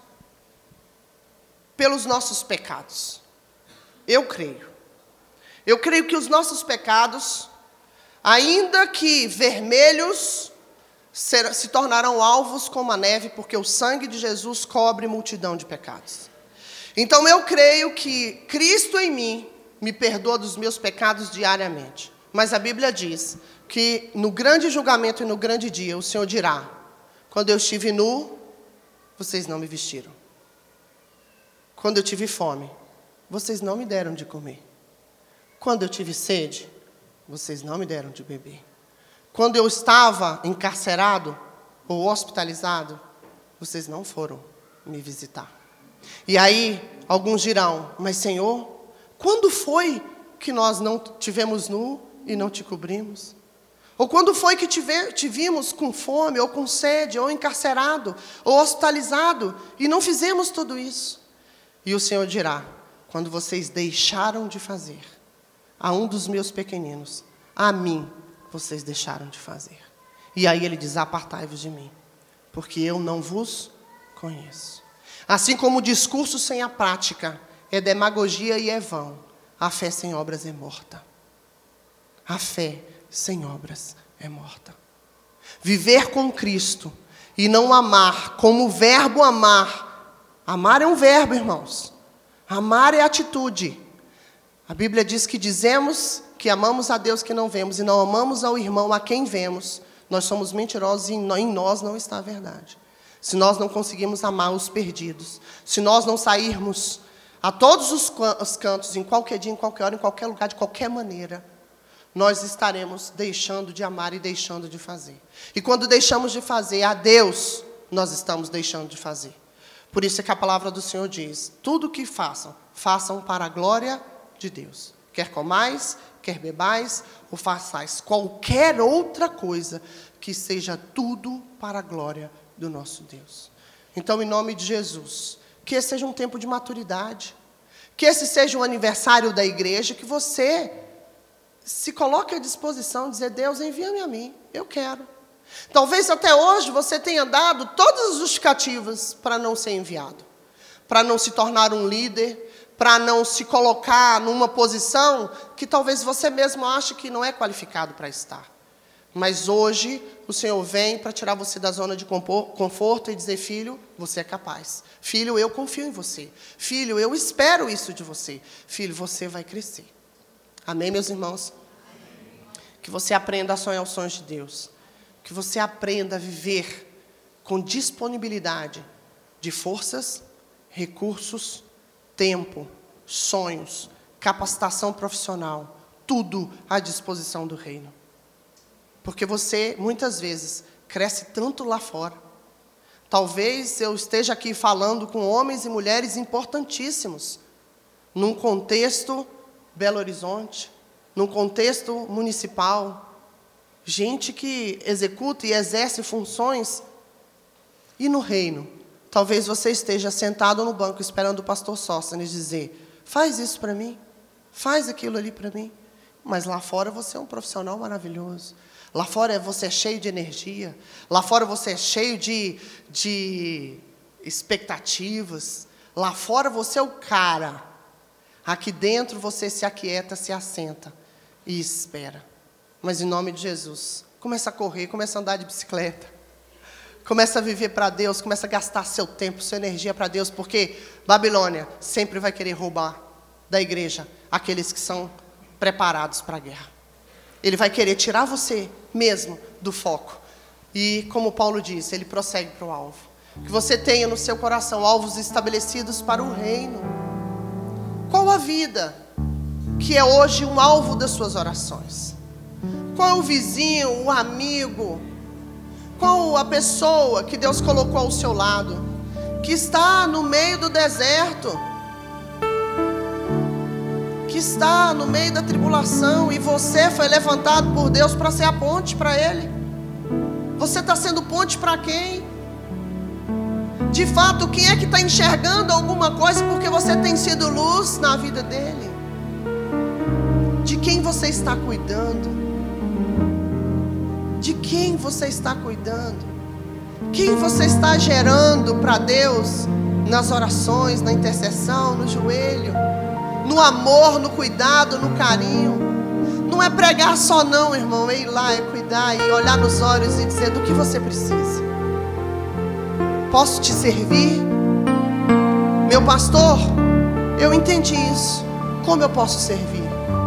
pelos nossos pecados. Eu creio. Eu creio que os nossos pecados, ainda que vermelhos, ser, se tornarão alvos como a neve, porque o sangue de Jesus cobre multidão de pecados. Então eu creio que Cristo em mim me perdoa dos meus pecados diariamente. Mas a Bíblia diz que no grande julgamento e no grande dia, o Senhor dirá: quando eu estive nu, vocês não me vestiram. Quando eu tive fome, vocês não me deram de comer. Quando eu tive sede, vocês não me deram de beber. Quando eu estava encarcerado ou hospitalizado, vocês não foram me visitar. E aí, alguns dirão: mas Senhor, quando foi que nós não tivemos nu e não te cobrimos? Ou quando foi que te, ve- te vimos com fome, ou com sede, ou encarcerado, ou hospitalizado, e não fizemos tudo isso? E o Senhor dirá: quando vocês deixaram de fazer a um dos meus pequeninos, a mim vocês deixaram de fazer. E aí Ele diz: apartai-vos de mim, porque eu não vos conheço. Assim como o discurso sem a prática é demagogia e é vão, a fé sem obras é morta. A fé sem obras é morta. Viver com Cristo e não amar como o verbo amar. Amar é um verbo, irmãos. Amar é atitude. A Bíblia diz que dizemos que amamos a Deus que não vemos e não amamos ao irmão a quem vemos. Nós somos mentirosos e em nós não está a verdade. Se nós não conseguimos amar os perdidos, se nós não sairmos a todos os cantos, em qualquer dia, em qualquer hora, em qualquer lugar, de qualquer maneira, nós estaremos deixando de amar e deixando de fazer. E quando deixamos de fazer a Deus, nós estamos deixando de fazer. Por isso é que a palavra do Senhor diz: tudo o que façam, façam para a glória de Deus. Quer comais, quer bebais, ou façais qualquer outra coisa, que seja tudo para a glória do nosso Deus. Então, em nome de Jesus, que esse seja um tempo de maturidade, que esse seja um aniversário da igreja, que você se coloque à disposição de dizer: Deus, envia-me a mim, eu quero. Talvez até hoje você tenha dado todas as justificativas para não ser enviado, para não se tornar um líder, para não se colocar numa posição que talvez você mesmo ache que não é qualificado para estar. Mas hoje o Senhor vem para tirar você da zona de conforto e dizer: filho, você é capaz. Filho, eu confio em você. Filho, eu espero isso de você. Filho, você vai crescer. Amém, meus irmãos? Que você aprenda a sonhar os sonhos de Deus. Que você aprenda a viver com disponibilidade de forças, recursos, tempo, sonhos, capacitação profissional, tudo à disposição do reino. Porque você, muitas vezes, cresce tanto lá fora. Talvez eu esteja aqui falando com homens e mulheres importantíssimos, num contexto Belo Horizonte, num contexto municipal, gente que executa e exerce funções, e no reino, talvez você esteja sentado no banco esperando o pastor Sóstenes dizer, faz isso para mim, faz aquilo ali para mim, mas lá fora você é um profissional maravilhoso, lá fora você é cheio de energia, lá fora você é cheio de, de expectativas, lá fora você é o cara, aqui dentro você se aquieta, se assenta e espera. Mas em nome de Jesus, começa a correr, começa a andar de bicicleta, começa a viver para Deus, começa a gastar seu tempo, sua energia para Deus, porque Babilônia sempre vai querer roubar da igreja aqueles que são preparados para a guerra. Ele vai querer tirar você mesmo do foco. E como Paulo disse, ele prossegue para o alvo. Que você tenha no seu coração alvos estabelecidos para o reino. Qual a vida que é hoje um alvo das suas orações? Qual é o vizinho, o amigo? Qual a pessoa que Deus colocou ao seu lado, que está no meio do deserto, que está no meio da tribulação, e você foi levantado por Deus para ser a ponte para ele? Você está sendo ponte para quem? De fato, quem é que está enxergando alguma coisa porque você tem sido luz na vida dele? De quem você está cuidando? De quem você está cuidando? Quem você está gerando para Deus nas orações, na intercessão, no joelho, no amor, no cuidado, no carinho? Não é pregar só não, irmão, é ir lá, é cuidar e olhar nos olhos e dizer do que você precisa. Posso te servir? Meu pastor, eu entendi isso. Como eu posso servir?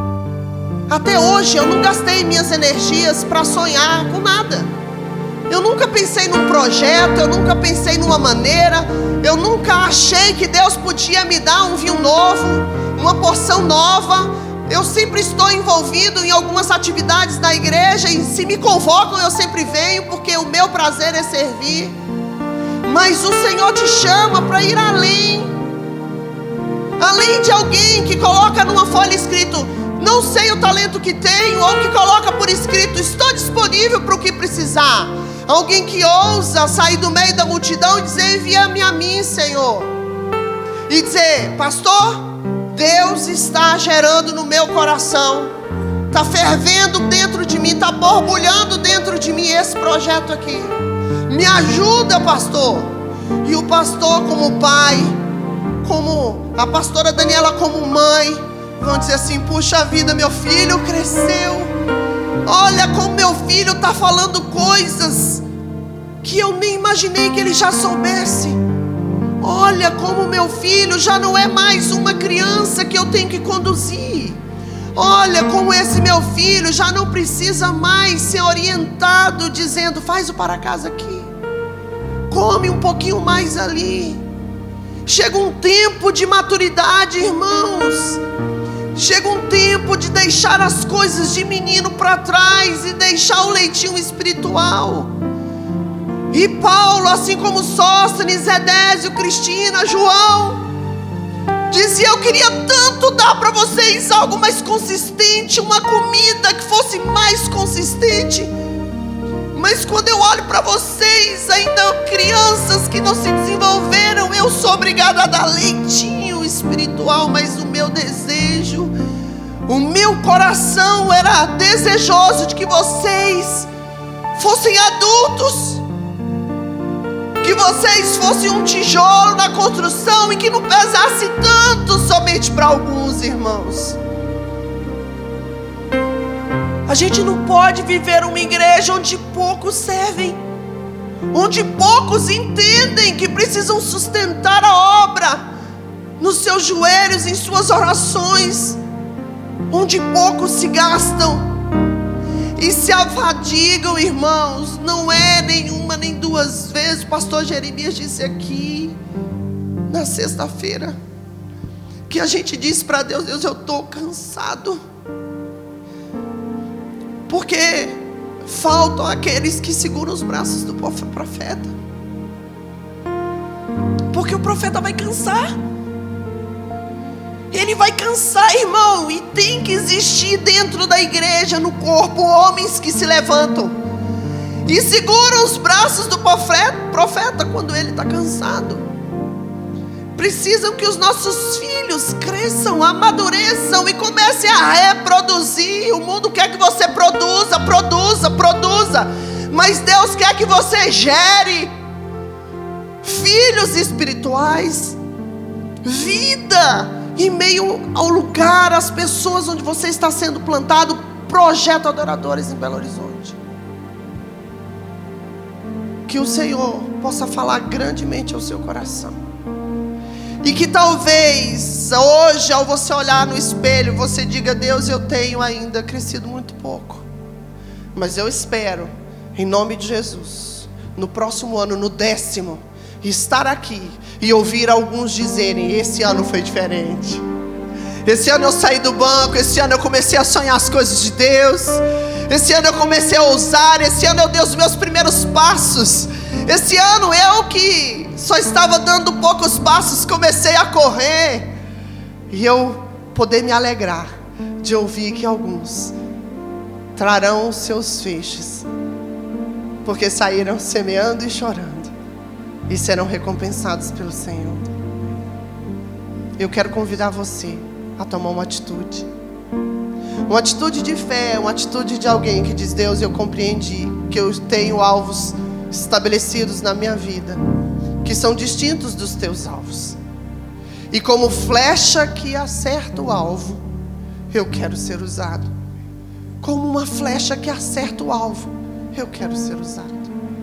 Até hoje eu não gastei minhas energias para sonhar com nada. Eu nunca pensei num projeto, eu nunca pensei numa maneira, eu nunca achei que Deus podia me dar um vinho novo, uma porção nova. Eu sempre estou envolvido em algumas atividades da igreja e se me convocam eu sempre venho, porque o meu prazer é servir. Mas o Senhor te chama para ir além. Além de alguém que coloca numa folha escrito, não sei o talento que tenho, ou que coloca por escrito, estou disponível para o que precisar. Alguém que ousa sair do meio da multidão e dizer, envia-me a mim, Senhor. E dizer, pastor, Deus está gerando no meu coração, está fervendo dentro de mim, está borbulhando dentro de mim esse projeto aqui. Me ajuda, pastor. E o pastor como pai, como a pastora Daniela como mãe, vão dizer assim, puxa vida, meu filho cresceu. Olha como meu filho está falando coisas que eu nem imaginei que ele já soubesse. Olha como meu filho já não é mais uma criança que eu tenho que conduzir. Olha como esse meu filho já não precisa mais ser orientado dizendo, faz o para casa aqui, come um pouquinho mais ali. Chega um tempo de maturidade, irmãos. Chega um tempo de deixar as coisas de menino para trás e deixar o leitinho espiritual. E Paulo, assim como Sóstenes, Edésio, Cristina, João, dizia, eu queria tanto dar para vocês algo mais consistente, uma comida que fosse mais consistente. Mas quando eu olho para vocês, ainda crianças que não se desenvolveram, eu sou obrigada a dar leitinho espiritual. Mas o meu desejo, o meu coração era desejoso de que vocês fossem adultos, que vocês fossem um tijolo na construção e que não pesasse tanto somente para alguns, irmãos. A gente não pode viver uma igreja onde poucos servem, onde poucos entendem que precisam sustentar a obra nos seus joelhos, em suas orações. onde poucos se gastam e se afadigam, irmãos. Não é nenhuma nem duas vezes. O pastor Jeremias disse aqui na sexta-feira que a gente diz para Deus: Deus, eu estou cansado, porque faltam aqueles que seguram os braços do profeta, porque o profeta vai cansar. Ele vai cansar, irmão. E tem que existir dentro da igreja, no corpo, homens que se levantam e seguram os braços do profeta, profeta quando ele está cansado. Precisam que os nossos filhos cresçam, amadureçam e comecem a reproduzir. O mundo quer que você produza, produza, produza, mas Deus quer que você gere filhos espirituais, vida em meio ao lugar, as pessoas onde você está sendo plantado. Projeto Adoradores em Belo Horizonte. Que o Senhor possa falar grandemente ao seu coração. E que talvez hoje, ao você olhar no espelho, você diga: Deus, eu tenho ainda crescido muito pouco, mas eu espero, em nome de Jesus, no próximo ano, no décimo, estar aqui e ouvir alguns dizerem: esse ano foi diferente. Esse ano eu saí do banco, esse ano eu comecei a sonhar as coisas de Deus, esse ano eu comecei a ousar, esse ano eu dei os meus primeiros passos, esse ano eu que só estava dando poucos passos, comecei a correr. E eu poder me alegrar de ouvir que alguns trarão os seus feixes, porque saíram semeando e chorando, e serão recompensados pelo Senhor. Eu quero convidar você a tomar uma atitude, uma atitude de fé, uma atitude de alguém que diz: Deus, eu compreendi que eu tenho alvos estabelecidos na minha vida, que são distintos dos teus alvos, e como flecha que acerta o alvo, eu quero ser usado. Como uma flecha que acerta o alvo, eu quero ser usado.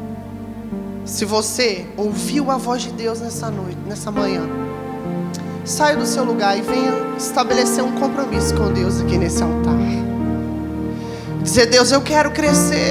Se você ouviu a voz de Deus nessa noite, nessa manhã, saia do seu lugar e venha estabelecer um compromisso com Deus aqui nesse altar. Dizer: Deus, eu quero crescer.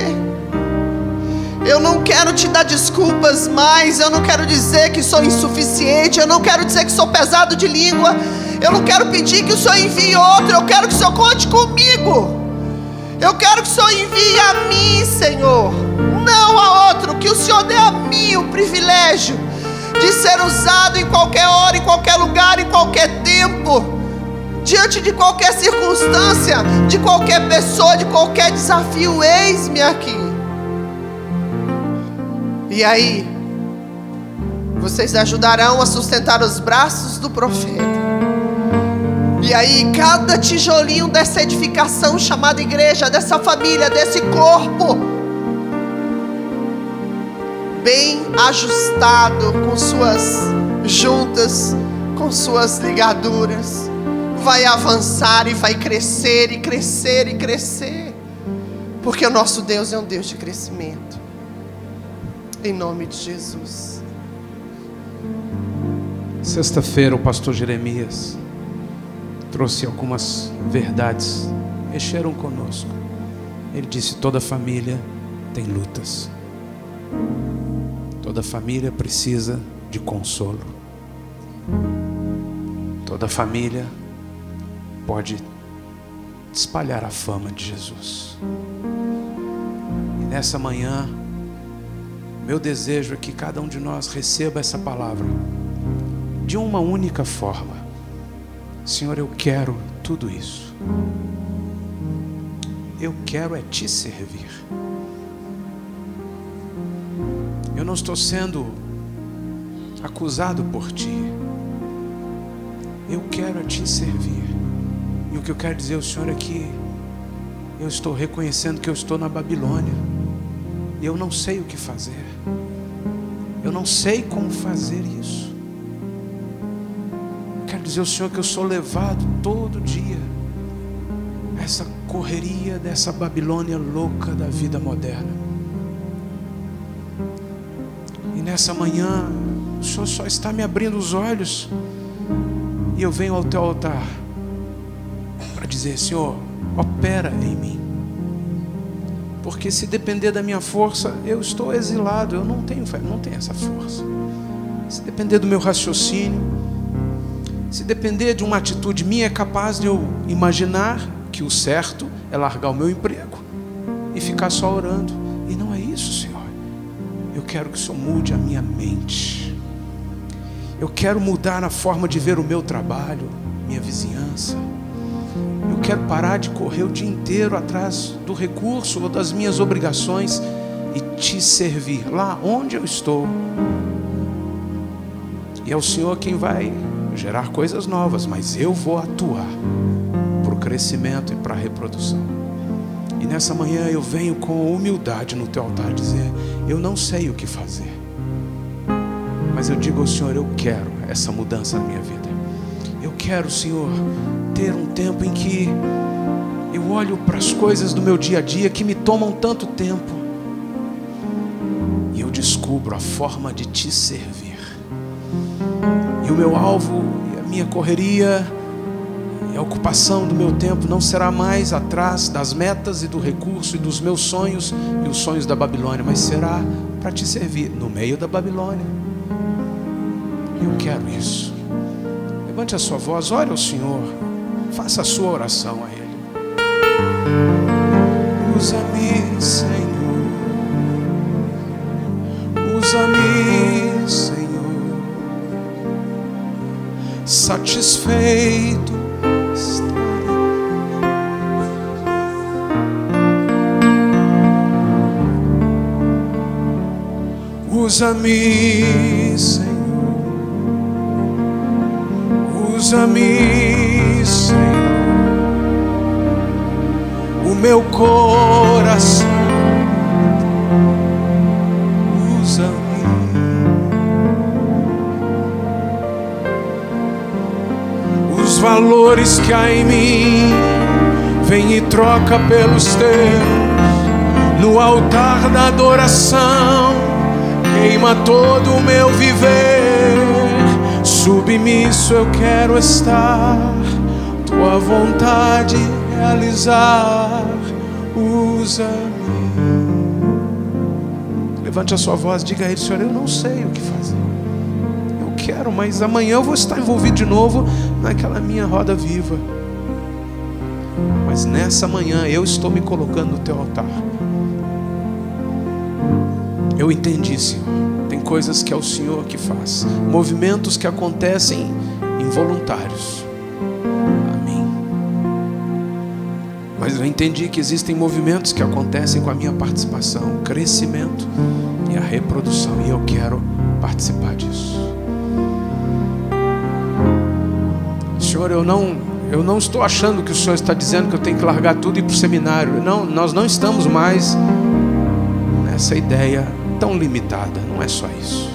Eu não quero te dar desculpas mais. Eu não quero dizer que sou insuficiente. Eu não quero dizer que sou pesado de língua. Eu não quero pedir que o Senhor envie outro. Eu quero que o Senhor conte comigo. Eu quero que o Senhor envie a mim, Senhor, não a outro. Que o Senhor dê a mim o privilégio de ser usado em qualquer hora, em qualquer lugar, em qualquer tempo, diante de qualquer circunstância, de qualquer pessoa, de qualquer desafio. Eis-me aqui. E aí, vocês ajudarão a sustentar os braços do profeta. E aí, cada tijolinho dessa edificação chamada igreja, dessa família, desse corpo, bem ajustado, com suas juntas, com suas ligaduras, vai avançar e vai crescer e crescer e crescer, porque o nosso Deus é um Deus de crescimento. Em nome de Jesus. Sexta-feira o pastor Jeremias trouxe algumas verdades, mexeram conosco. Ele disse: toda família tem lutas, toda família precisa de consolo, toda família pode espalhar a fama de Jesus. E nessa manhã, meu desejo é que cada um de nós receba essa palavra de uma única forma. Senhor, eu quero tudo isso. Eu quero é te servir. Eu não estou sendo acusado por ti. Eu quero é te servir. E o que eu quero dizer ao Senhor é que eu estou reconhecendo que eu estou na Babilônia e eu não sei o que fazer. Eu não sei como fazer isso. Quero dizer ao Senhor que eu sou levado todo dia a essa correria dessa Babilônia louca da vida moderna. E nessa manhã o Senhor só está me abrindo os olhos, e eu venho ao teu altar para dizer: Senhor, opera em mim. Porque se depender da minha força, eu estou exilado, eu não tenho, não tenho essa força. Se depender do meu raciocínio, se depender de uma atitude minha, é capaz de eu imaginar que o certo é largar o meu emprego e ficar só orando. E não é isso, Senhor. Eu quero que o Senhor mude a minha mente. Eu quero mudar a forma de ver o meu trabalho, minha vizinhança. Eu quero parar de correr o dia inteiro atrás do recurso ou das minhas obrigações e te servir lá onde eu estou. E é o Senhor quem vai gerar coisas novas, mas eu vou atuar para o crescimento e para a reprodução. E nessa manhã eu venho com humildade no teu altar dizer: eu não sei o que fazer, mas eu digo ao Senhor: eu quero essa mudança na minha vida. Eu quero, Senhor, ter um tempo em que eu olho para as coisas do meu dia a dia que me tomam tanto tempo e eu descubro a forma de te servir. E o meu alvo, e a minha correria, e a ocupação do meu tempo não será mais atrás das metas e do recurso e dos meus sonhos e os sonhos da Babilônia, mas será para te servir no meio da Babilônia. Eu quero isso. Levante a sua voz, ore ao Senhor, faça a sua oração a Ele. Usa-me, Senhor, usa-me, Senhor, satisfeito estarei. Usa-me, Senhor, usa-me, Senhor, o meu coração, usa-me. Os valores que há em mim, vem e troca pelos teus, no altar da adoração, queima todo o meu viver. Submisso eu quero estar, tua vontade realizar, usa-me. Levante a sua voz, diga a Ele: Senhor, eu não sei o que fazer. Eu quero, mas amanhã eu vou estar envolvido de novo naquela minha roda viva. Mas nessa manhã eu estou me colocando no teu altar. Eu entendi, Senhor. Tem coisas que é o Senhor que faz, movimentos que acontecem involuntários. Amém. Mas eu entendi que existem movimentos que acontecem com a minha participação, o crescimento e a reprodução, e eu quero participar disso. Senhor, eu não, eu não estou achando que o Senhor está dizendo que eu tenho que largar tudo e ir para o seminário. Não, nós não estamos mais nessa ideia tão limitada, não é só isso.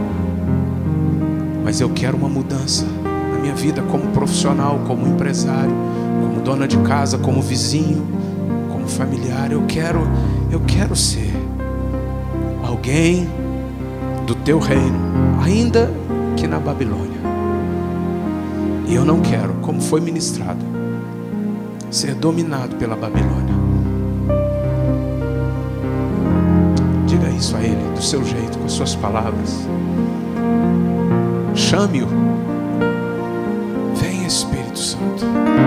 Mas eu quero uma mudança na minha vida como profissional, como empresário, como dona de casa, como vizinho, como familiar. Eu quero, eu quero ser alguém do teu reino, ainda que na Babilônia. E eu não quero, como foi ministrado, ser dominado pela Babilônia. Diga isso a Ele, do seu jeito, com as suas palavras. Chame-o. Vem, Espírito Santo.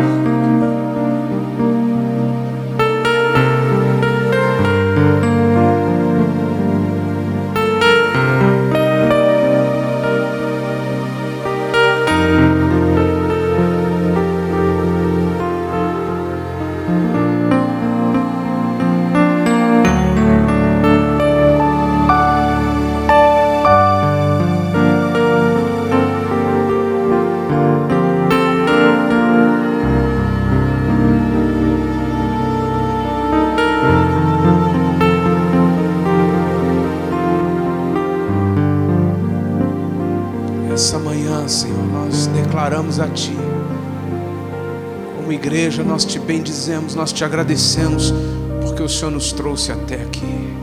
A Ti, como igreja, nós Te bendizemos, nós Te agradecemos, porque o Senhor nos trouxe até aqui.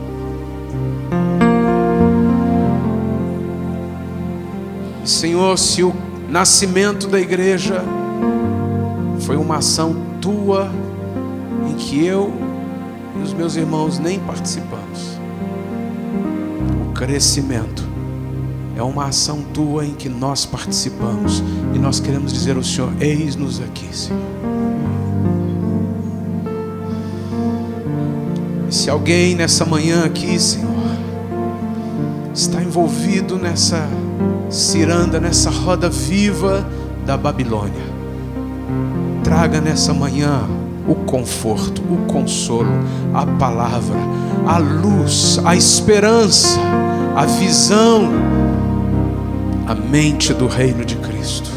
Senhor, se o nascimento da igreja foi uma ação tua em que eu e os meus irmãos nem participamos. O crescimento é uma ação tua em que nós participamos. E nós queremos dizer ao Senhor: eis-nos aqui, Senhor. E se alguém nessa manhã aqui, Senhor, está envolvido nessa ciranda, nessa roda viva da Babilônia, traga nessa manhã o conforto, o consolo, a palavra, a luz, a esperança, a visão, a mente do reino de Cristo.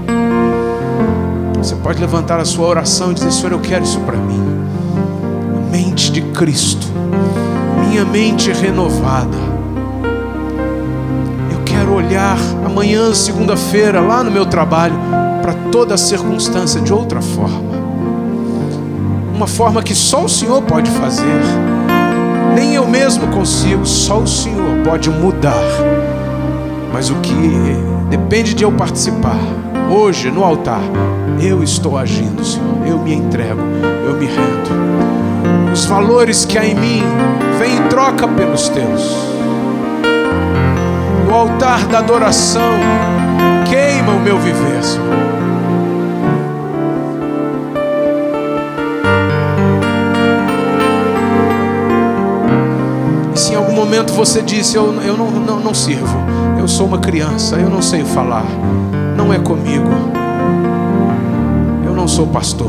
Você pode levantar a sua oração e dizer: Senhor, eu quero isso para mim. A mente de Cristo, minha mente renovada. Eu quero olhar amanhã, segunda-feira, lá no meu trabalho, para toda a circunstância de outra forma. Uma forma que só o Senhor pode fazer. Nem eu mesmo consigo, só o Senhor pode mudar. Mas o que depende de eu participar, hoje no altar, eu estou agindo, Senhor. Eu me entrego, eu me rendo. Os valores que há em mim, vem em troca pelos teus. O altar da adoração queima o meu viver, Senhor. E se em algum momento você disse: eu, eu não, não, não sirvo, eu sou uma criança, eu não sei falar, não é comigo, eu não sou pastor.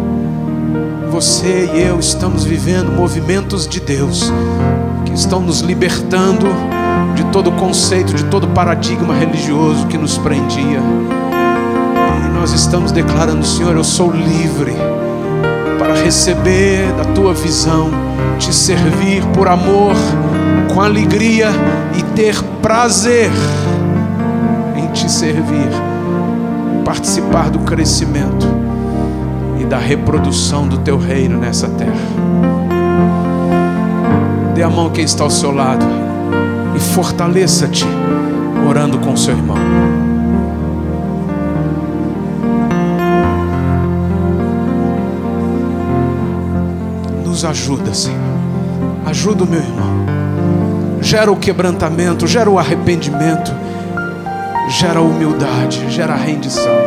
Você e eu estamos vivendo movimentos de Deus que estão nos libertando de todo conceito, de todo paradigma religioso que nos prendia. E nós estamos declarando: Senhor, eu sou livre para receber da tua visão, te servir por amor, com alegria e ter prazer em te servir, participar do crescimento e da reprodução do teu reino nessa terra. Dê a mão quem está ao seu lado e fortaleça-te orando com seu irmão. Nos ajuda, Senhor. Ajuda o meu irmão. Gera o quebrantamento, gera o arrependimento, gera a humildade, gera a rendição.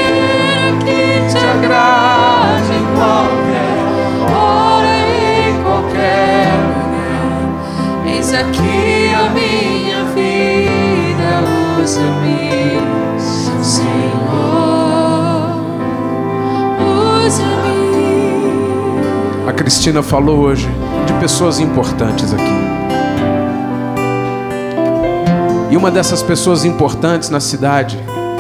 Agrade em qualquer hora e Usa-me, Senhor, usa-me. A Cristina falou hoje de pessoas importantes aqui. E uma dessas pessoas importantes na cidade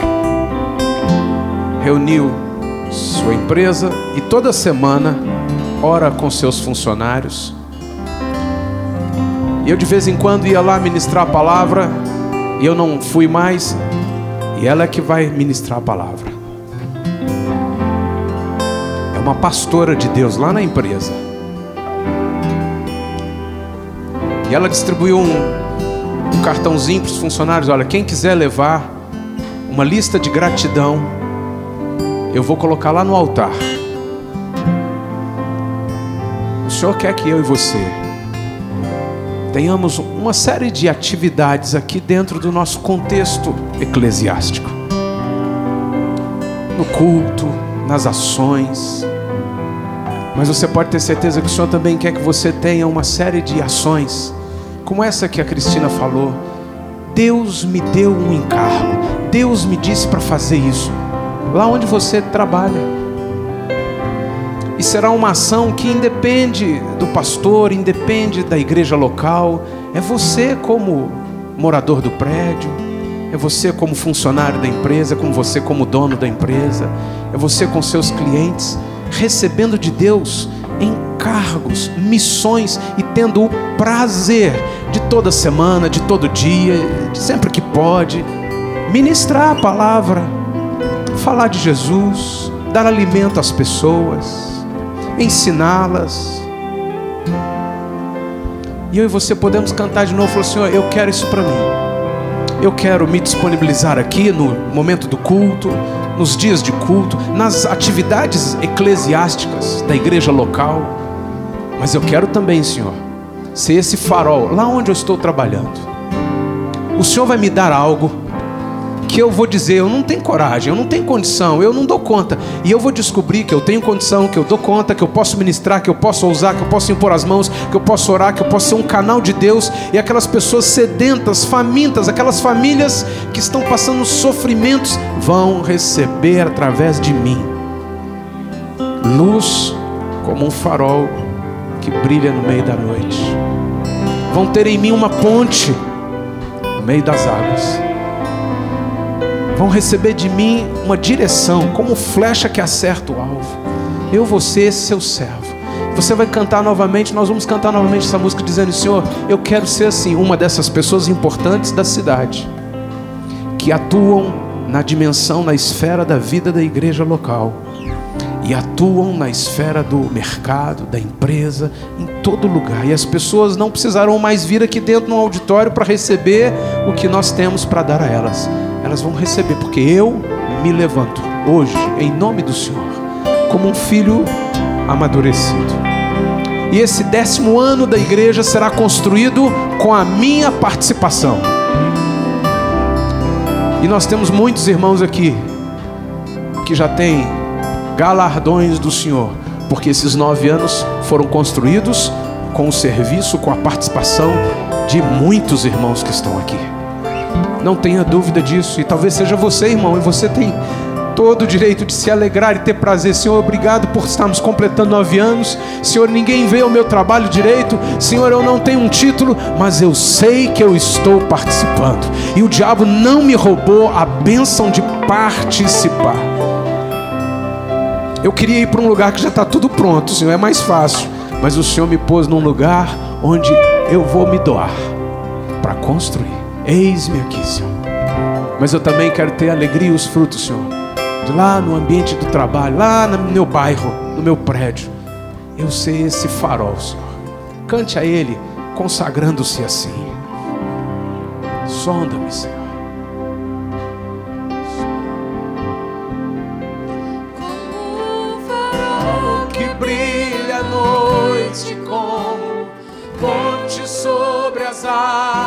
reuniu sua empresa e toda semana ora com seus funcionários. E eu de vez em quando ia lá ministrar a palavra e eu não fui mais. E ela é que vai ministrar a palavra. É uma pastora de Deus lá na empresa. E ela distribuiu um um cartãozinho para os funcionários. Olha, quem quiser levar uma lista de gratidão, eu vou colocar lá no altar. O Senhor quer que eu e você tenhamos uma série de atividades aqui dentro do nosso contexto eclesiástico, no culto, nas ações. Mas você pode ter certeza que o Senhor também quer que você tenha uma série de ações como essa que a Cristina falou. Deus me deu um encargo, Deus me disse para fazer isso, lá onde você trabalha. E será uma ação que independe do pastor, independe da igreja local. É você como morador do prédio, é você como funcionário da empresa, é como você como dono da empresa, é você com seus clientes, recebendo de Deus encargos, missões e tendo o prazer de toda semana, de todo dia, de sempre que pode, ministrar a palavra, falar de Jesus, dar alimento às pessoas, ensiná-las. E eu e você podemos cantar de novo, falar: Senhor, eu quero isso para mim. Eu quero me disponibilizar aqui no momento do culto, nos dias de culto, nas atividades eclesiásticas da igreja local. Mas eu quero também, Senhor, ser esse farol lá onde eu estou trabalhando. O Senhor vai me dar algo que eu vou dizer: eu não tenho coragem, eu não tenho condição, eu não dou conta. E eu vou descobrir que eu tenho condição, que eu dou conta, que eu posso ministrar, que eu posso ousar, que eu posso impor as mãos, que eu posso orar, que eu posso ser um canal de Deus. E aquelas pessoas sedentas, famintas, aquelas famílias que estão passando sofrimentos, vão receber através de mim luz como um farol que brilha no meio da noite. Vão ter em mim uma ponte no meio das águas. Vão receber de mim uma direção, como flecha que acerta o alvo. Eu vou ser seu servo. Você vai cantar novamente, nós vamos cantar novamente essa música dizendo: Senhor, eu quero ser assim, uma dessas pessoas importantes da cidade, que atuam na dimensão, na esfera da vida da igreja local, e atuam na esfera do mercado, da empresa, em todo lugar. E as pessoas não precisarão mais vir aqui dentro no auditório para receber o que nós temos para dar a elas. Elas vão receber, porque eu me levanto hoje, em nome do Senhor, como um filho amadurecido. E esse décimo ano da igreja será construído com a minha participação. E nós temos muitos irmãos aqui que já têm galardões do Senhor, porque esses nove anos foram construídos com o serviço, com a participação de muitos irmãos que estão aqui. Não tenha dúvida disso. E talvez seja você, irmão, e você tem todo o direito de se alegrar e ter prazer. Senhor, obrigado por estarmos completando nove anos. Senhor, ninguém vê o meu trabalho direito. Senhor, eu não tenho um título, mas eu sei que eu estou participando. E o diabo não me roubou a bênção de participar. Eu queria ir para um lugar que já está tudo pronto, Senhor, é mais fácil. Mas o Senhor me pôs num lugar onde eu vou me doar para construir. Eis-me aqui, Senhor. Mas eu também quero ter a alegria e os frutos, Senhor, de lá no ambiente do trabalho, lá no meu bairro, no meu prédio, eu ser esse farol, Senhor. Cante a Ele, consagrando-se assim. Sonda-me, Senhor. Como um farol que brilha à noite, como ponte sobre as águas.